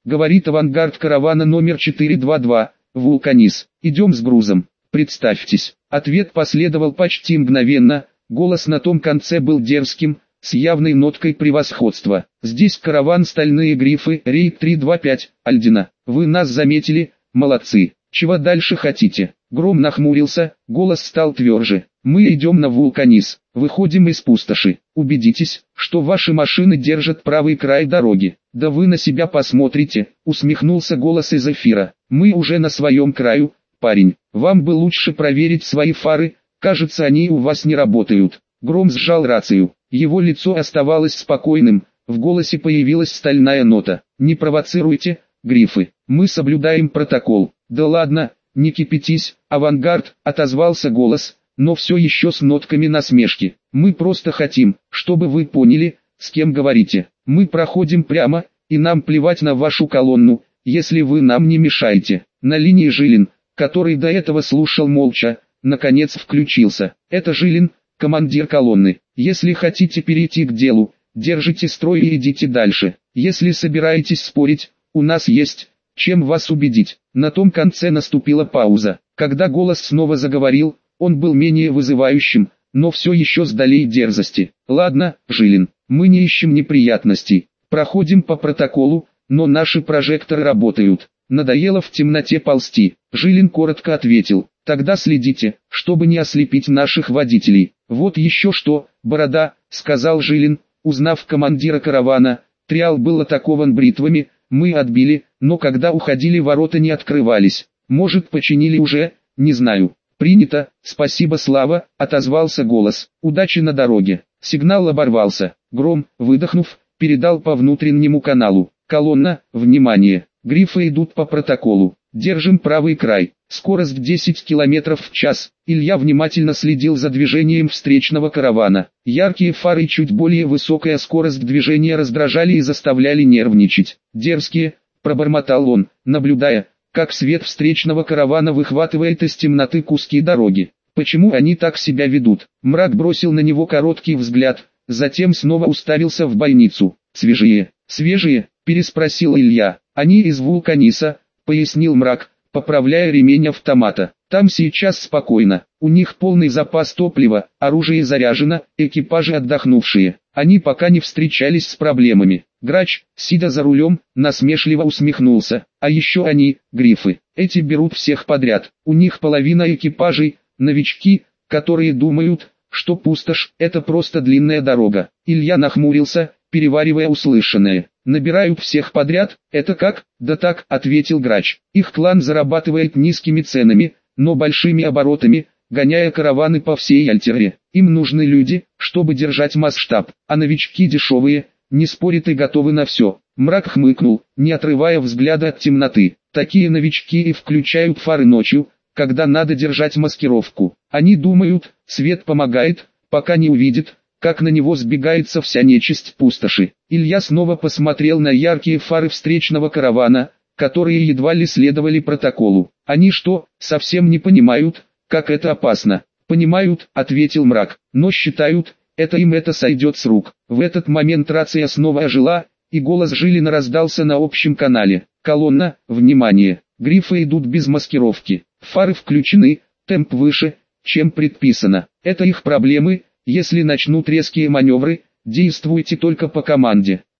говорит авангард каравана номер четыреста двадцать два, Вулканис. Идем с грузом. Представьтесь. Ответ последовал почти мгновенно, голос на том конце был дерзким, с явной ноткой превосходства. Здесь караван «Стальные грифы», рейд триста двадцать пять, Альдина. Вы нас заметили, молодцы. Чего дальше хотите? Гром нахмурился, голос стал тверже. Мы идем на Вулканис, выходим из пустоши. Убедитесь, что ваши машины держат правый край дороги. Да вы на себя посмотрите, усмехнулся голос из эфира. Мы уже на своем краю, парень. Вам бы лучше проверить свои фары, кажется, они у вас не работают. Гром сжал рацию. Его лицо оставалось спокойным, в голосе появилась стальная нота. Не провоцируйте, грифы, мы соблюдаем протокол. Да ладно, не кипятись, авангард, отозвался голос, но все еще с нотками насмешки. Мы просто хотим, чтобы вы поняли, с кем говорите. Мы проходим прямо, и нам плевать на вашу колонну, если вы нам не мешаете. На линии Жилин, который до этого слушал молча, наконец включился. Это Жилин, командир колонны. Если хотите перейти к делу, держите строй и идите дальше. Если собираетесь спорить, у нас есть чем вас убедить. На том конце наступила пауза. Когда голос снова заговорил, он был менее вызывающим, но все еще с долей дерзости. Ладно, Жилин, мы не ищем неприятностей. Проходим по протоколу, но наши прожекторы работают. Надоело в темноте ползти. Жилин коротко ответил. Тогда следите, чтобы не ослепить наших водителей. Вот еще что, Борода, сказал Жилин, узнав командира каравана. Триал был атакован бритвами, мы отбили, но когда уходили, ворота не открывались. Может, починили уже, не знаю. Принято, спасибо, Слава, отозвался голос. Удачи на дороге. Сигнал оборвался. Гром, выдохнув, передал по внутреннему каналу. Колонна, внимание, грифы идут по протоколу. Держим правый край. Скорость десять километров в час. Илья внимательно следил за движением встречного каравана. Яркие фары и чуть более высокая скорость движения раздражали и заставляли нервничать. Дерзкие, пробормотал он, наблюдая, как свет встречного каравана выхватывает из темноты куски дороги. Почему они так себя ведут? Мрак бросил на него короткий взгляд, затем снова уставился в бойницу. Свежие, свежие, переспросил Илья. Они из Вулканиса, пояснил Мрак, поправляя ремень автомата. Там сейчас спокойно, у них полный запас топлива, оружие заряжено, экипажи отдохнувшие. Они пока не встречались с проблемами. Грач, сидя за рулем, насмешливо усмехнулся. А еще они, грифы, эти берут всех подряд. У них половина экипажей, новички, которые думают, что пустошь – это просто длинная дорога. Илья нахмурился, переваривая услышанное. Набирают всех подряд, это как? Да так, ответил Грач. Их клан зарабатывает низкими ценами, но большими оборотами, гоняя караваны по всей Альтере. Им нужны люди, чтобы держать масштаб, а новички дешевые, не спорят и готовы на все. Мрак хмыкнул, не отрывая взгляда от темноты. Такие новички и включают фары ночью, когда надо держать маскировку. Они думают, свет помогает, пока не увидит, как на него сбегается вся нечисть пустоши. Илья снова посмотрел на яркие фары встречного каравана, которые едва ли следовали протоколу. Они что, совсем не понимают, как это опасно? Понимают, ответил Мрак, но считают, это им это сойдет с рук. В этот момент рация снова ожила, и голос Жилина раздался на общем канале. Колонна, внимание, грифы идут без маскировки, фары включены, темп выше, чем предписано. Это их проблемы. Если начнут резкие маневры, действуйте только по команде.